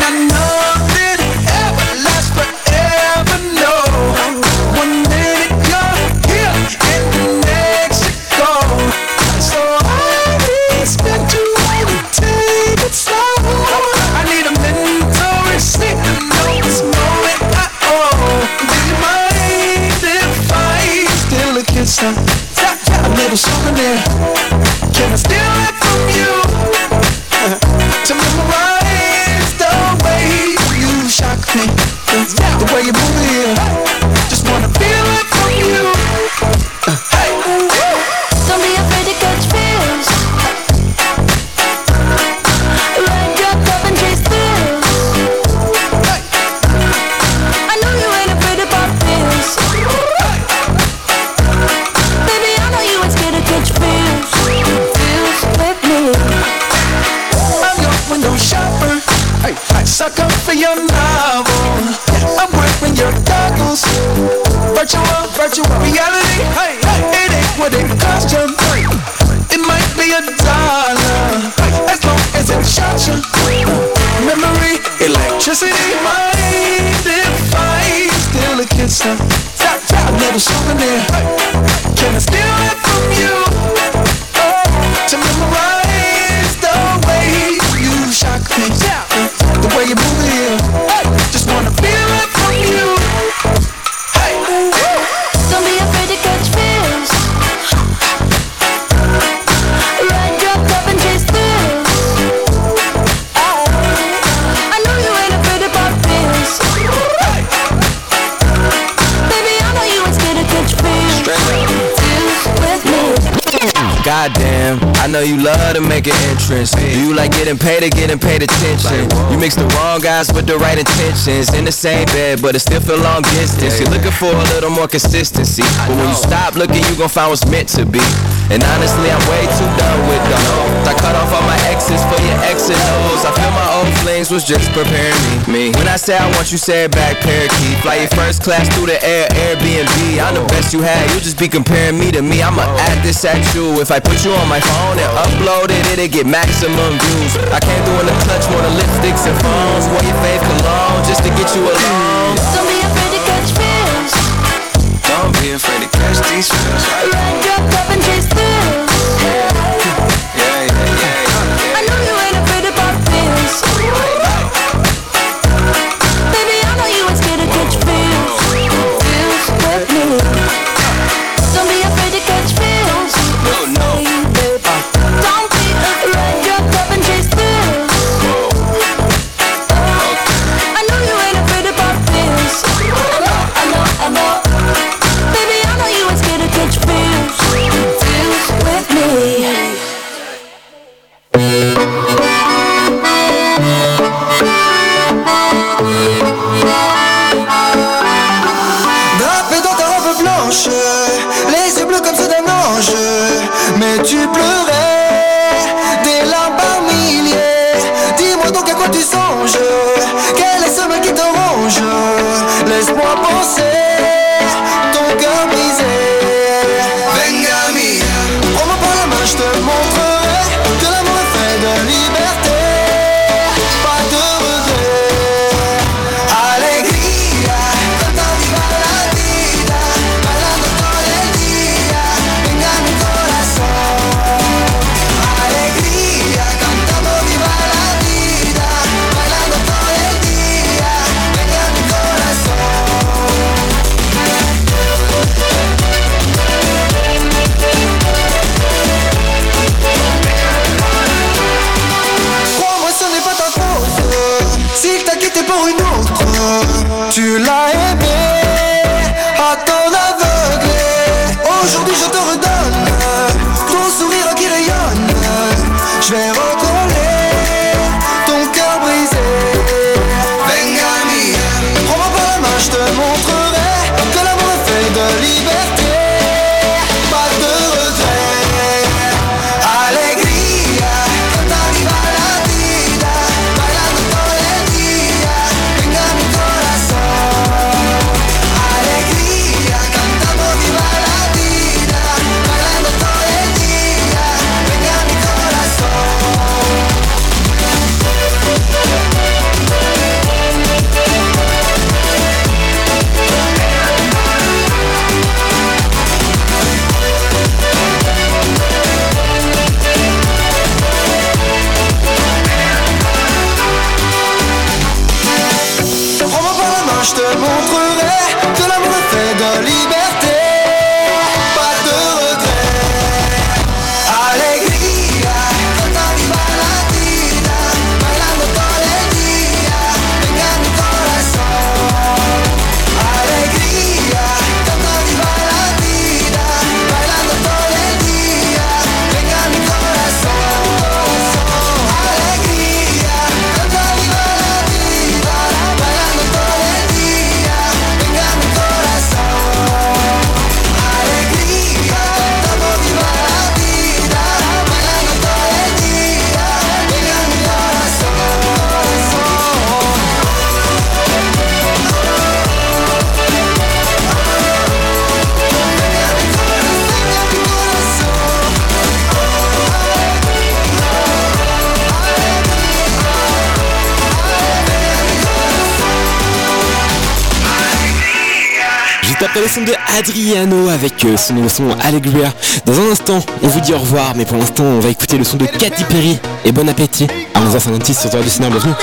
A little souvenir. Can I steal it from you? To memorize the way you shock me, the way you move it. Just wanna feel it from you. Don't be afraid to catch feels. Ride your cup and chase thrills. I know you ain't afraid of pop pills. Sucker for your novel. I'm wearing your goggles. Virtual reality. It ain't what it cost you. It might be $1 as long as it shot you. memory, electricity. Mind if I steal a kiss? A little souvenir. Can I steal it from you? To memorize the way you shock me, the way you move it. Just wanna feel it from you. Don't be afraid to catch feels. Ride your cup and chase thrills. I know you ain't afraid to pop pills. Baby, I know you ain't scared to catch feels. Feels with me. Goddamn, I know you love to make an entrance. Do you like getting paid or getting paid attention? You mix the wrong guys with the right intentions. In the same bed, but it still feel long distance. You're looking for a little more consistency, but when you stop looking, you gon' find what's meant to be. And honestly, I'm way too done with the hoes. I cut off all my exes for your X and O's. I feel my old flings was just preparing me. When I say I want you, say it back, parakeet. Fly your first class through the air, Airbnb. I'm the best you had, you just be comparing me to me. I'ma add this at you. If I put you on my phone and upload it, it'll get maximum views. I came through in the clutch, more than lipsticks and phones. Wore your fave cologne just to get you alone. Don't be afraid to catch feels. Don't be afraid to catch these feels. Ride your cup and chase thrills. I know you ain't afraid to pop pills. Baby, I know you ain't scared to catch feels. Feels with me. Don't be afraid to catch feels. No. Don't be ride your cup and chase thrills. I know you ain't afraid to pop pills. I know. Baby, I know you ain't scared to catch feels. Feels with me. Drapé dans ta robe blanche, les yeux bleus comme ceux d'un ange. Mais tu pleurais, des larmes par milliers. Dis-moi donc à quoi tu songes, quel est ce mal qui te ronge? Laisse-moi penser, ton cœur brisé. Venga mia, prends-moi par la main, je te montrerai que l'amour est fait de liberté, pas de regret. Alegría, canta viva la vida, bailando todo el día, venga mi corazón. Alegría, cantando viva la vida, bailando todo el día, venga mi corazón. Crois-moi, ce n'est pas ta faute s'il t'a quitté pour une autre. Tu l'as aimé à ton aveuglé. Aujourd'hui je te redonne ton sourire qui rayonne. Je vais recoller ton cœur brisé. Venga mia, prends-moi par la main, je te montrerai que l'amour est fait de liberté, pas de regret. Alegría, canta viva la vida, bailando todo el día, venga mi corazón. le son de Adriano avec son son Allegria. Dans un instant, on vous dit au revoir, mais pour l'instant, on va écouter le son de Katy Perry et bon appétit à 11h56 sur Radio Sénat. Bienvenue.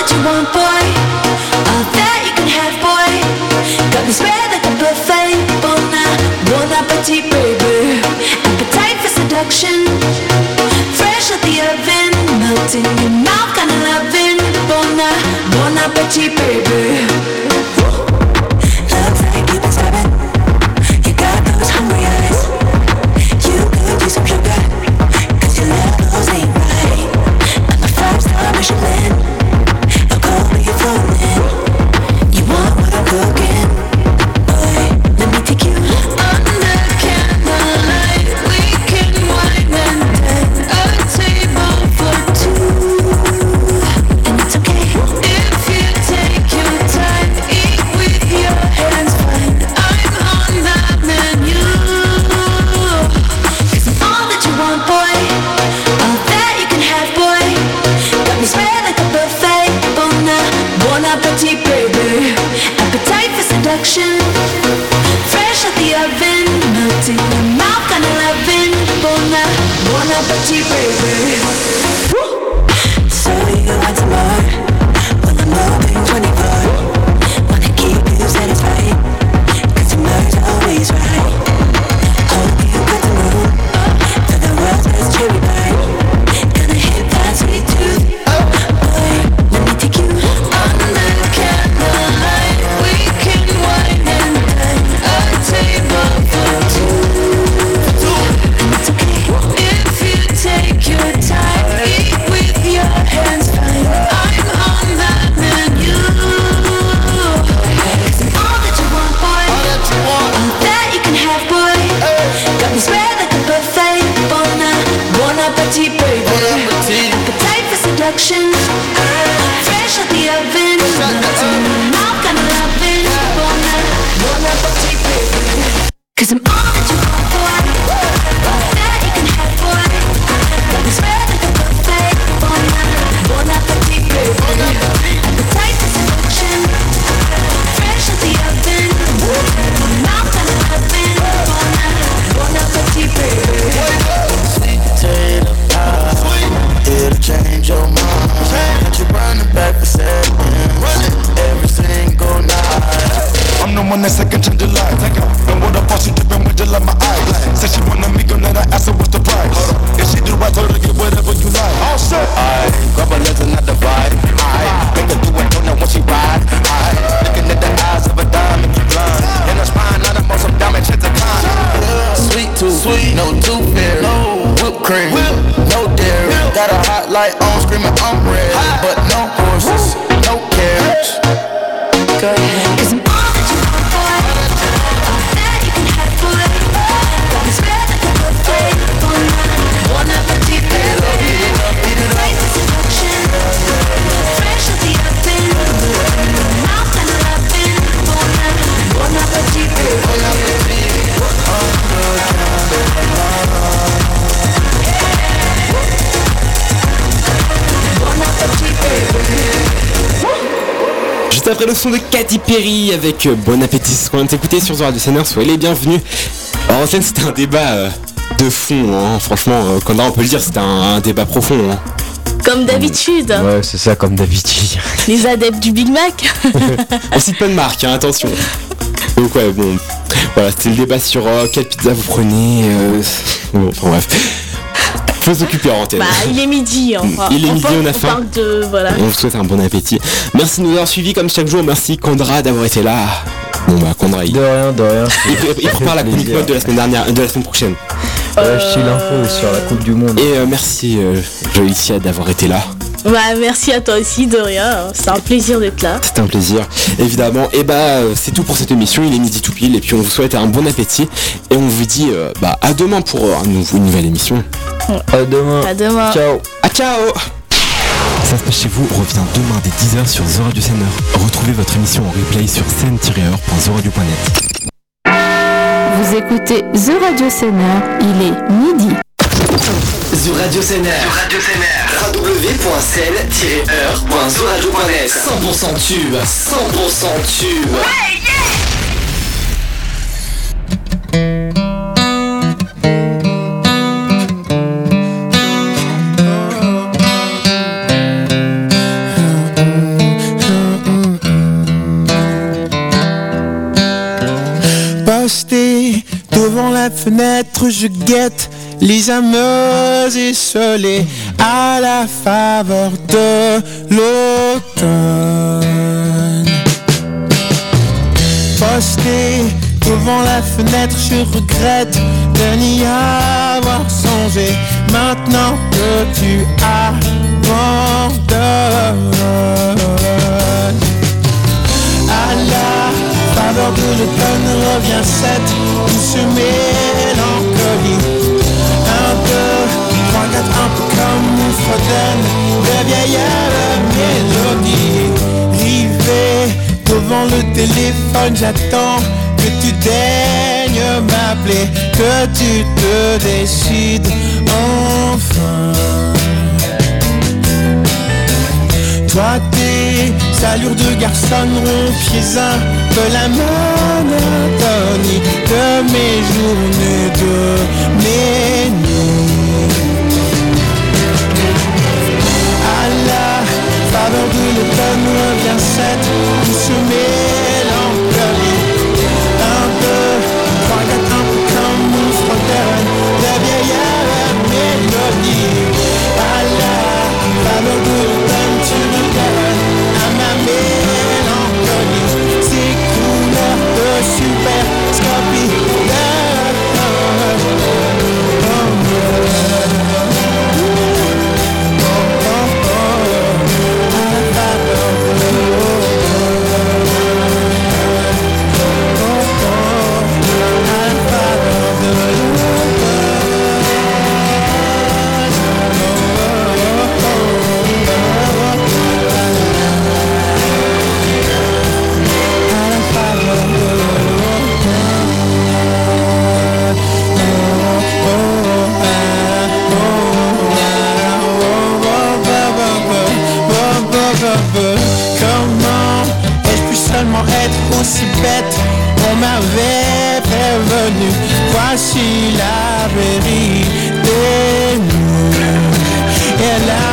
Fresh at the oven, melting in your mouth, kinda loving. Bon appetit, baby. Looks like you've been starving. You got those hungry eyes. You could use some sugar, 'cause your levels ain't right. I'm a 5-star Michelin. How cold are you floating? You want what I'm cooking? Boy, let me take you under candlelight. We can wine and dine. A table for two. And it's okay if you take your time. Eat with your hands fine. I'm on that menu. 'Cause I'm all that you want, boy. All that you can have, boy. Got me spread like a buffet. Bon appetit, baby. Appetite for seduction. Fresh at the oven, melting in your mouth, kinda loving. Bon appetit, baby. So you want some more? Well, I'm open 24. Wanna keep you satisfied, 'cause your mind's always right. Hope you got the room for the world's best cherry pie. Gonna hit that sweet tooth. Boy, let me take you under candlelight. We can wine and dine. A table for two. And it's okay if you take your time. Eat with your hands fine. I'm on that menu. 'Cause I'm all that you want, boy. All that you can have, boy. Got me spread like a buffet. Bon appetit, baby. Appetite for seduction. Fresh at the oven. Melting in your mouth, kinda loving. Bon appetit, baby. 'Cause I'm all that you want, boy. All that you can have, boy. Got me spread like a buffet. Bon appetit, baby. Appetite for seduction. Fresh at the oven. Melting in your mouth, kinda loving. Bon appetit, baby. Sweet potato pie, it'll change your mind. Got you running back for seconds every single night. I'm the one that second change your life. And what the fuck she dripping with just like my eyes. Said she want a meal, then I asked her what's the price. If she do right, told her to get whatever you like. All set. I grab a lens and not divide. I make her do it, don't know when she ride. I looking at the eyes of a diamond, you blind. And her spine, not a most of damage at the time. Sweet tooth, no tooth fairy. Whipped cream, no dairy. Got a hot light on, screaming I'm ready. But no horses, no carriage. Go ahead. 'Cause I'm all that you want, boy. All that you can have, boy. Got me spread like a buffet. Bon appetit, baby. Appetite for seduction. Fresh at the oven. Mouth kinda loving. Bon appetit, baby. Bon appetit, baby. Juste après le son de Katy Perry avec Bon Appétit, ce qu'on vient d'écouter sur Radio Sénat, soyez les bienvenus. Alors en fait c'était un débat de fond, hein. Franchement, quand on peut le dire, c'était un débat profond. Hein. Comme d'habitude. Ouais, c'est ça, comme d'habitude. Les adeptes du Big Mac. On cite pas de marque, hein, attention. Donc ouais, bon, voilà, c'était le débat sur quelle pizza vous prenez. Bon, enfin bref. Faut s'occuper en antenne. Bah, il est midi. Enfin, il est midi, on a faim. Parle de, voilà. On vous souhaite un bon appétit. Merci de nous avoir suivis comme chaque jour. Merci Condra d'avoir été là. Bon bah Condra, De rien. Il prépare la chronique mode de la semaine dernière, de la semaine prochaine. Ouais, je suis l'info sur la Coupe du Monde. Et merci Joëlicia d'avoir été là. Bah, merci à toi aussi, de rien. C'est un plaisir d'être là. C'est un plaisir, évidemment. Et bah c'est tout pour cette émission, il est midi tout pile. Et puis on vous souhaite un bon appétit. Et on vous dit à demain pour une nouvelle émission. À demain. À demain. Ciao. Ciao. Ça se passe chez vous revient demain dès 10h sur The Radio Séneur. Retrouvez votre émission en replay sur scène-heure.theradio.net. Vous écoutez The Radio Séneur, il est midi. The Radio Sénère. www.cel-heure.zoradio.net 100% tube. 100% tube. Ouais, yeah. Devant la fenêtre, je guette les âmes esselées à la faveur de l'automne. Posté devant la fenêtre, je regrette de n'y avoir songé. Maintenant que tu abandonnes, à la faveur de l'automne revient cette douce mélancolie. 1, 2, 3, 4, un peu comme une fredonne de vieilles mélodies. Rivé devant le téléphone, j'attends que tu daignes m'appeler, que tu te décides enfin. Toi tes allures de garçon rompiez un peu la monotonie de mes journées, de mes nuits. À la faveur de l'automne revient cette douce mélancolie. 1, 2, 3, 4, un peu comme une frontière de vieilles mélodies. À la faveur de l'automne tu me donnes à ma mélancolie. Ces couleurs de super scopie. Comment ai-je pu seulement être aussi bête? On m'avait prévenu, voici la vérité. Et là,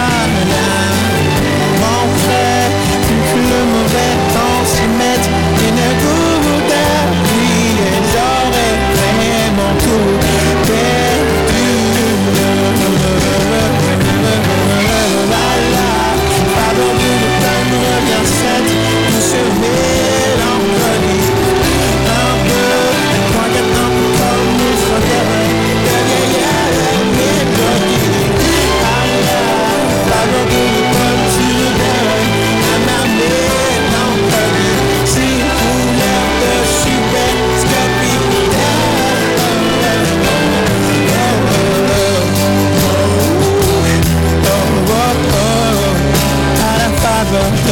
mon frère, que le mauvais temps s'y mette une goutte d'air, puis j'aurais vraiment tout perdu. Revient cette douce mélancolie. 1, 2, 3, 4, un peu comme une frontière de vieilles mélodies. À la faveur de l'automne tu me donnes à ma mélancolie. Ces couleurs de super scopie. À la faveur de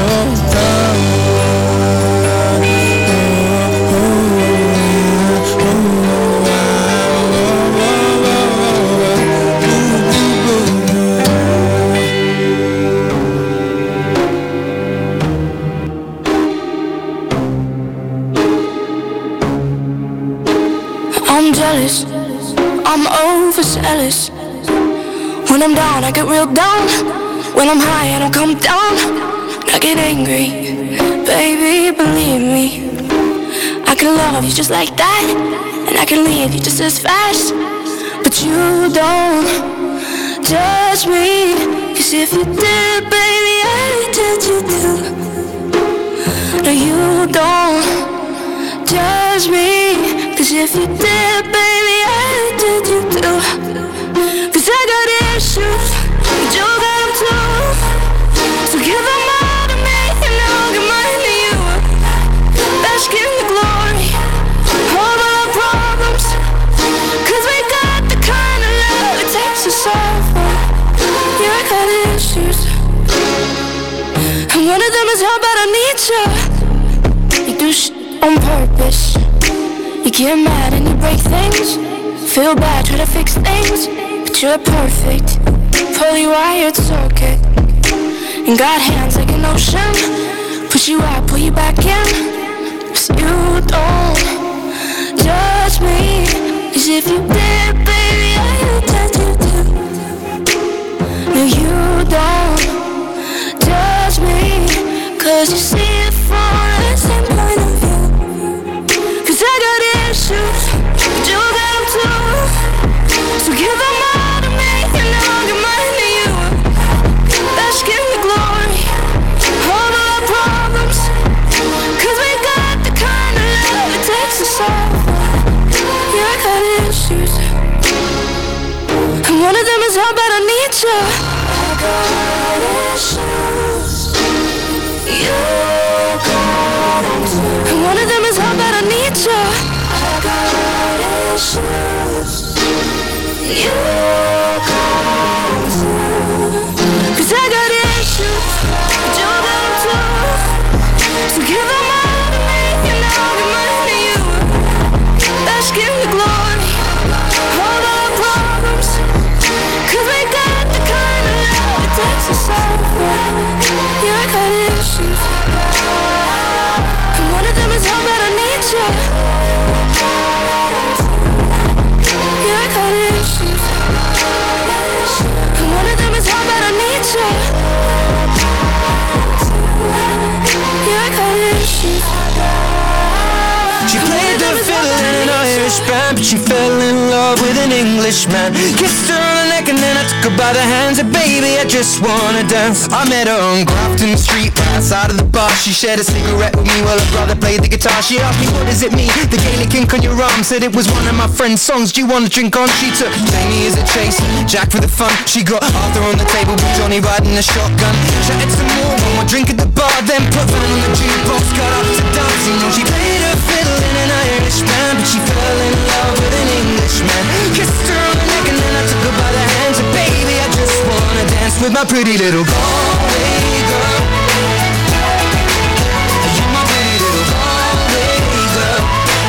I'm jealous, I'm overzealous. When I'm down, I get real down. When I'm high, I don't come down. I get angry, baby, believe me. I can love you just like that, and I can leave you just as fast. But you don't judge me, 'cause if you did, baby, I judge you too. No, you don't judge me, 'cause if you did, baby, I judge you too. 'Cause I got issues, and you got them too. So give them all to me, and I'll give mine to you. Bask in the glory of all our problems, 'cause we got the kind of love it takes to solve them. Yeah, I got issues, and one of them is how bad I need you. You do shit on purpose. You get mad and you break things. Feel bad, try to fix things, but you're perfect, fully wired circuit. And got hands like an ocean. Push you out, pull you back in. 'Cause you don't judge me, 'cause if you did, baby, I would judge you too. No, you don't judge me, 'cause you see it from the same point of view. 'Cause I got issues, is how bad I need you. I got issues. You got them too. And one of them is how bad I need you. I got issues. You got them too. 'Cause I got issues. But you got them too. So give them all to me and I'll give mine to you. Let's give the glory. All our problems. 'Cause we got the kind of love that takes us over. Yeah, I got issues. And one of them is how bad I need you. Yeah, I got issues. And one of them is how bad I need you. Yeah, I got issues. She played the fiddle in an Irish band, but she fell in love with an Englishman. Kissed her on the neck and then I took her by the hands. And baby, I just wanna dance. I met her on Grafton Street, right outside of the bar. She shared a cigarette with me while her brother played the guitar. She asked me, what does it mean? The Gaelic ink on your arm. Said it was one of my friend's songs. Do you want to drink on? She took Jamie as a chaser, Jack for the fun. She got Arthur on the table with Johnny riding a shotgun. Chatted some more, one more drink at the bar. Then put Van on the jukebox, got up to dancing. You know, she played her fiddle in an Irish band, but she fell in love with an Englishman. Kissed her on the neck and then I took her by the hands. And baby, I just wanna dance with my pretty little Galway girl. You're my pretty little Galway girl.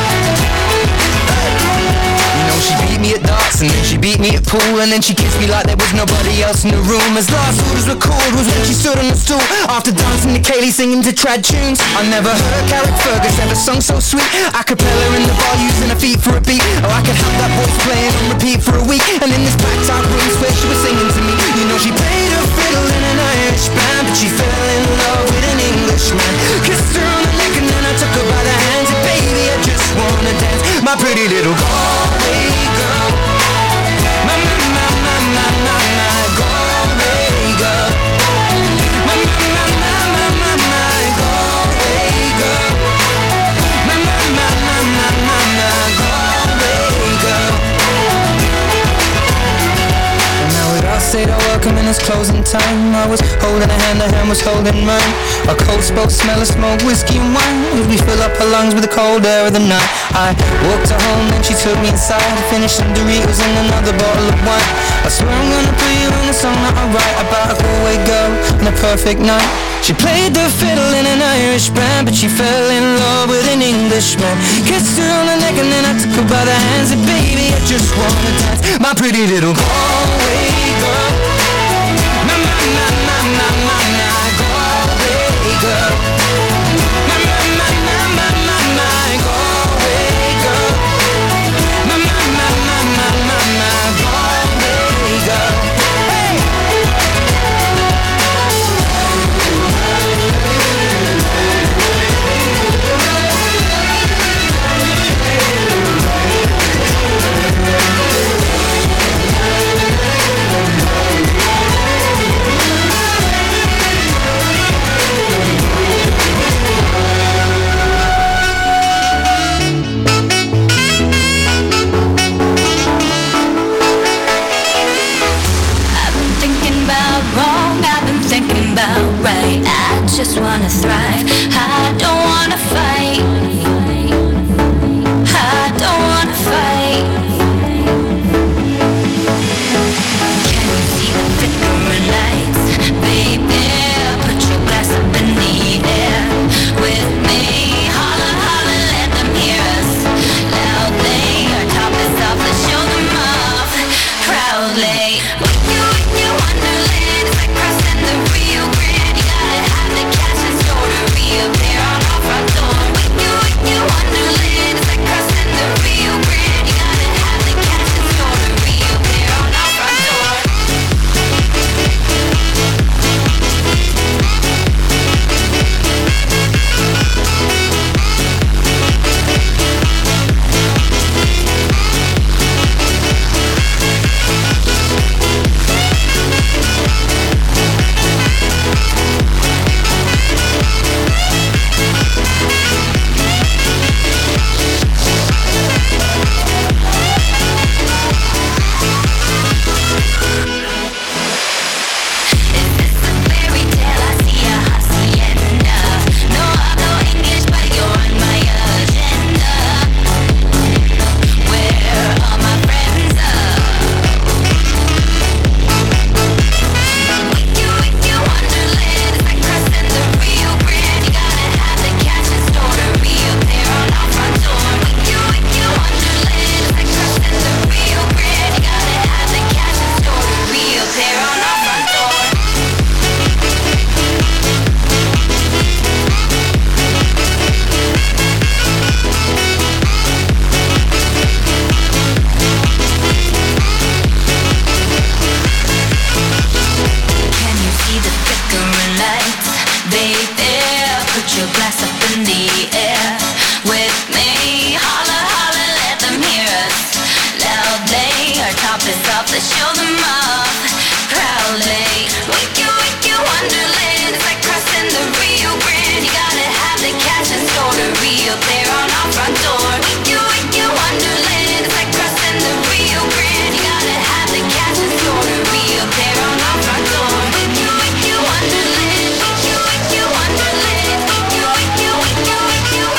You know, she beat me at darts and then she beat me at pool. And then she kissed me like there was nobody else in the room. As last orders were called was when she stood on the stool, after dancing to Kaylee singing to trad tunes. I never heard Carrick Fergus ever sung so sweet. A cappella in the bar using her feet for a beat. Oh, I could have that voice playing on repeat for a week. And in this packed out room where she was singing to me. You know, she played her fiddle in an Irish band, but she fell in love with an Englishman. Kissed her on the neck and then I took her by the hands. And baby, I just wanna dance, my pretty little Galway girl. My Galway girl. My Galway girl. My Galway girl. And now we'd all say to welcome and it's closing time. I was holding her hand was holding mine. A cold spoke smell of smoke, whiskey and wine as we fill up her lungs with the cold air of the night. I walked her home, then she took me inside, finished some Doritos and another bottle of wine. I swear I'm gonna put you in a song that I write about a Galway girl and a perfect night. She played the fiddle in an Irish band, but she fell in love with an Englishman. Kissed her on the neck and then I took her by the hands. And baby, I just wanna dance, my pretty little Galway girl. My Galway girl. My Galway girl. My Galway girl. Hey! Let's show them off proudly. Wiki Wonderland. It's like crossing the Rio Grande. You gotta have the cash and store to re-up there on our front door. Wiki Wonderland. It's like crossing the Rio Grande. You gotta have the cash and store to re-up there on our front door. Wiki Wonderland. Wiki Wonderland. Wiki Wonderland.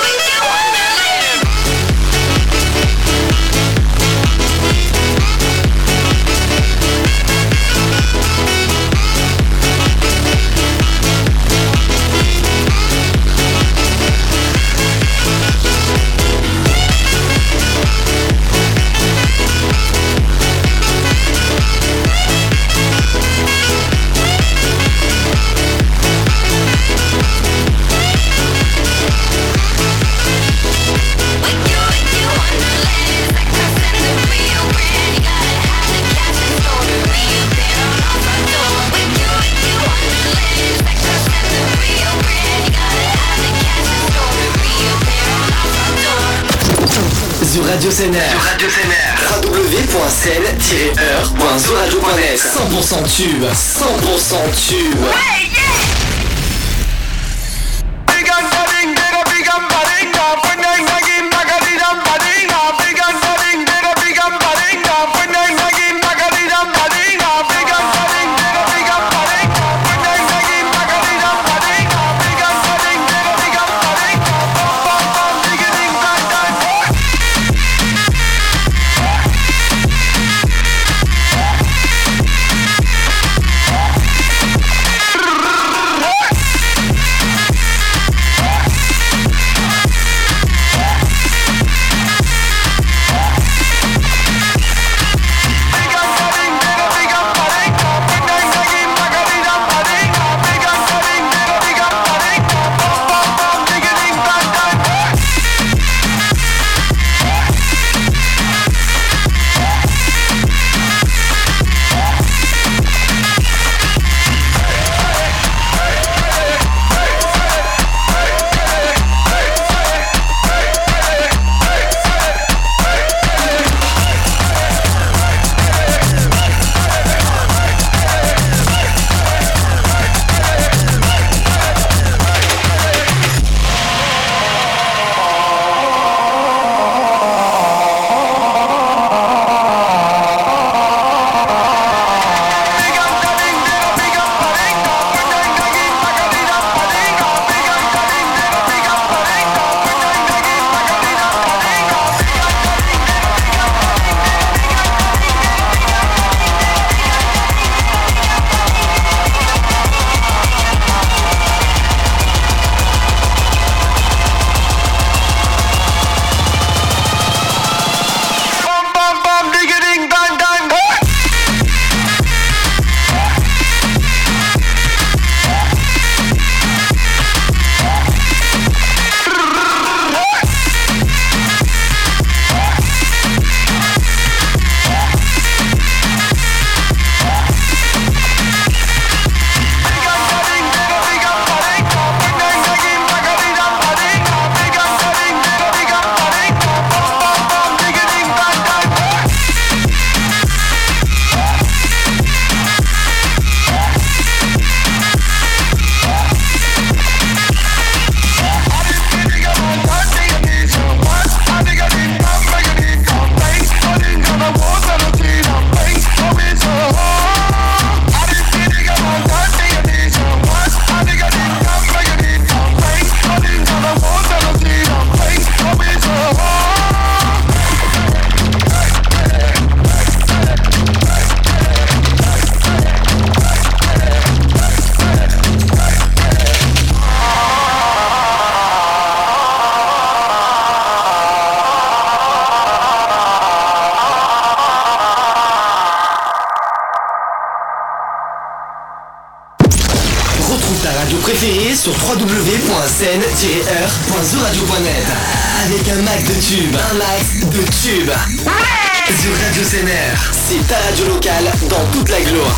Sur Radio Sénère. www.scène-heure.zoradio.net. 100% tube. 100% tube. préférée sur www.scène-heure.zoradio.net. Avec un max de tubes. Un max de tubes. Sur Radio Sénère, c'est ta radio locale dans toute la gloire.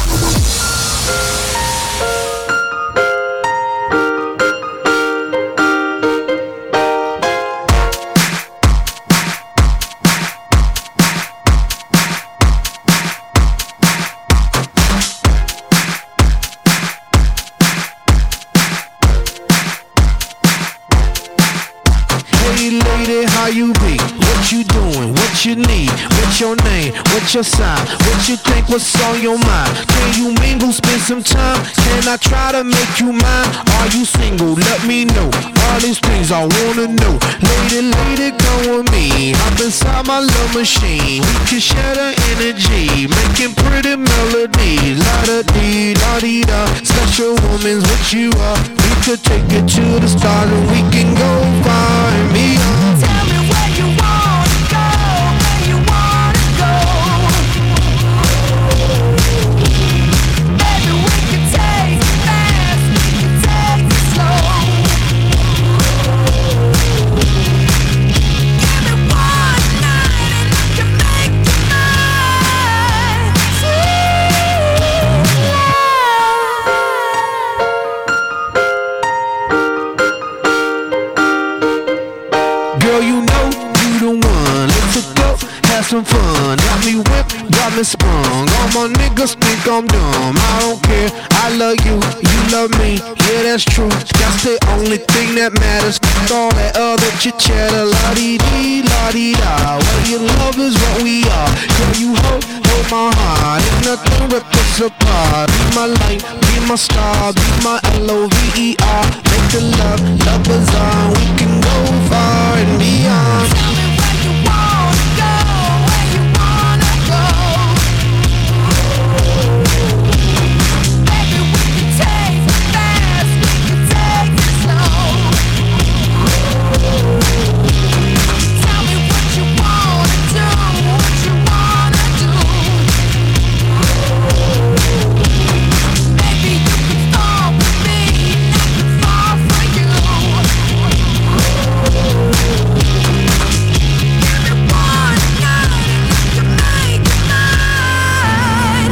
What's your name? What's your sign? What you think? What's on your mind? Can you mingle? Spend some time? Can I try to make you mine? Are you single? Let me know. All these things I wanna know. Lady, come with me. Hop inside my love machine. We can share the energy, making pretty melodies. La-da-dee, la-dee-da. Special woman's what you are. We could take it to the stars and we can go far and beyond. Tell me where you wanna go, where you wanna go. Baby, we can take it fast, we can take it slow. Give me one night and I can make you mine. Girl, you know you the one. Let's go, have some fun. Got me whipped, got me sprung. All my niggas think I'm dumb. I don't care, I love you, you love me. Yeah, that's true. That's the only thing that matters. Fuck all that other chit chatter. La-dee-dee, la-dee-da. What you love is what we are. Girl, you hold my heart. Ain't nothing rip us apart. Be my light, be my star, be my L-O-V-E-R. Make the love bizarre. We can go far and beyond. Tell me where you wanna go, where you wanna go. Baby, we can take it fast, we can take it slow. Tell me what you wanna do, what you wanna do. Baby, you can fall with me, and I can fall for you. Give me one night and I can make it mine.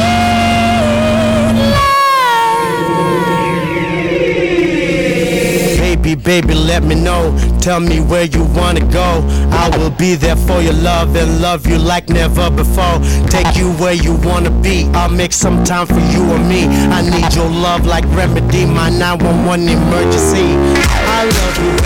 Baby, let me know. Tell me where you wanna go. I will be there for your love and love you like never before. Take you where you wanna be. I'll make some time for you or me. I need your love like remedy, my 911 emergency. I love you.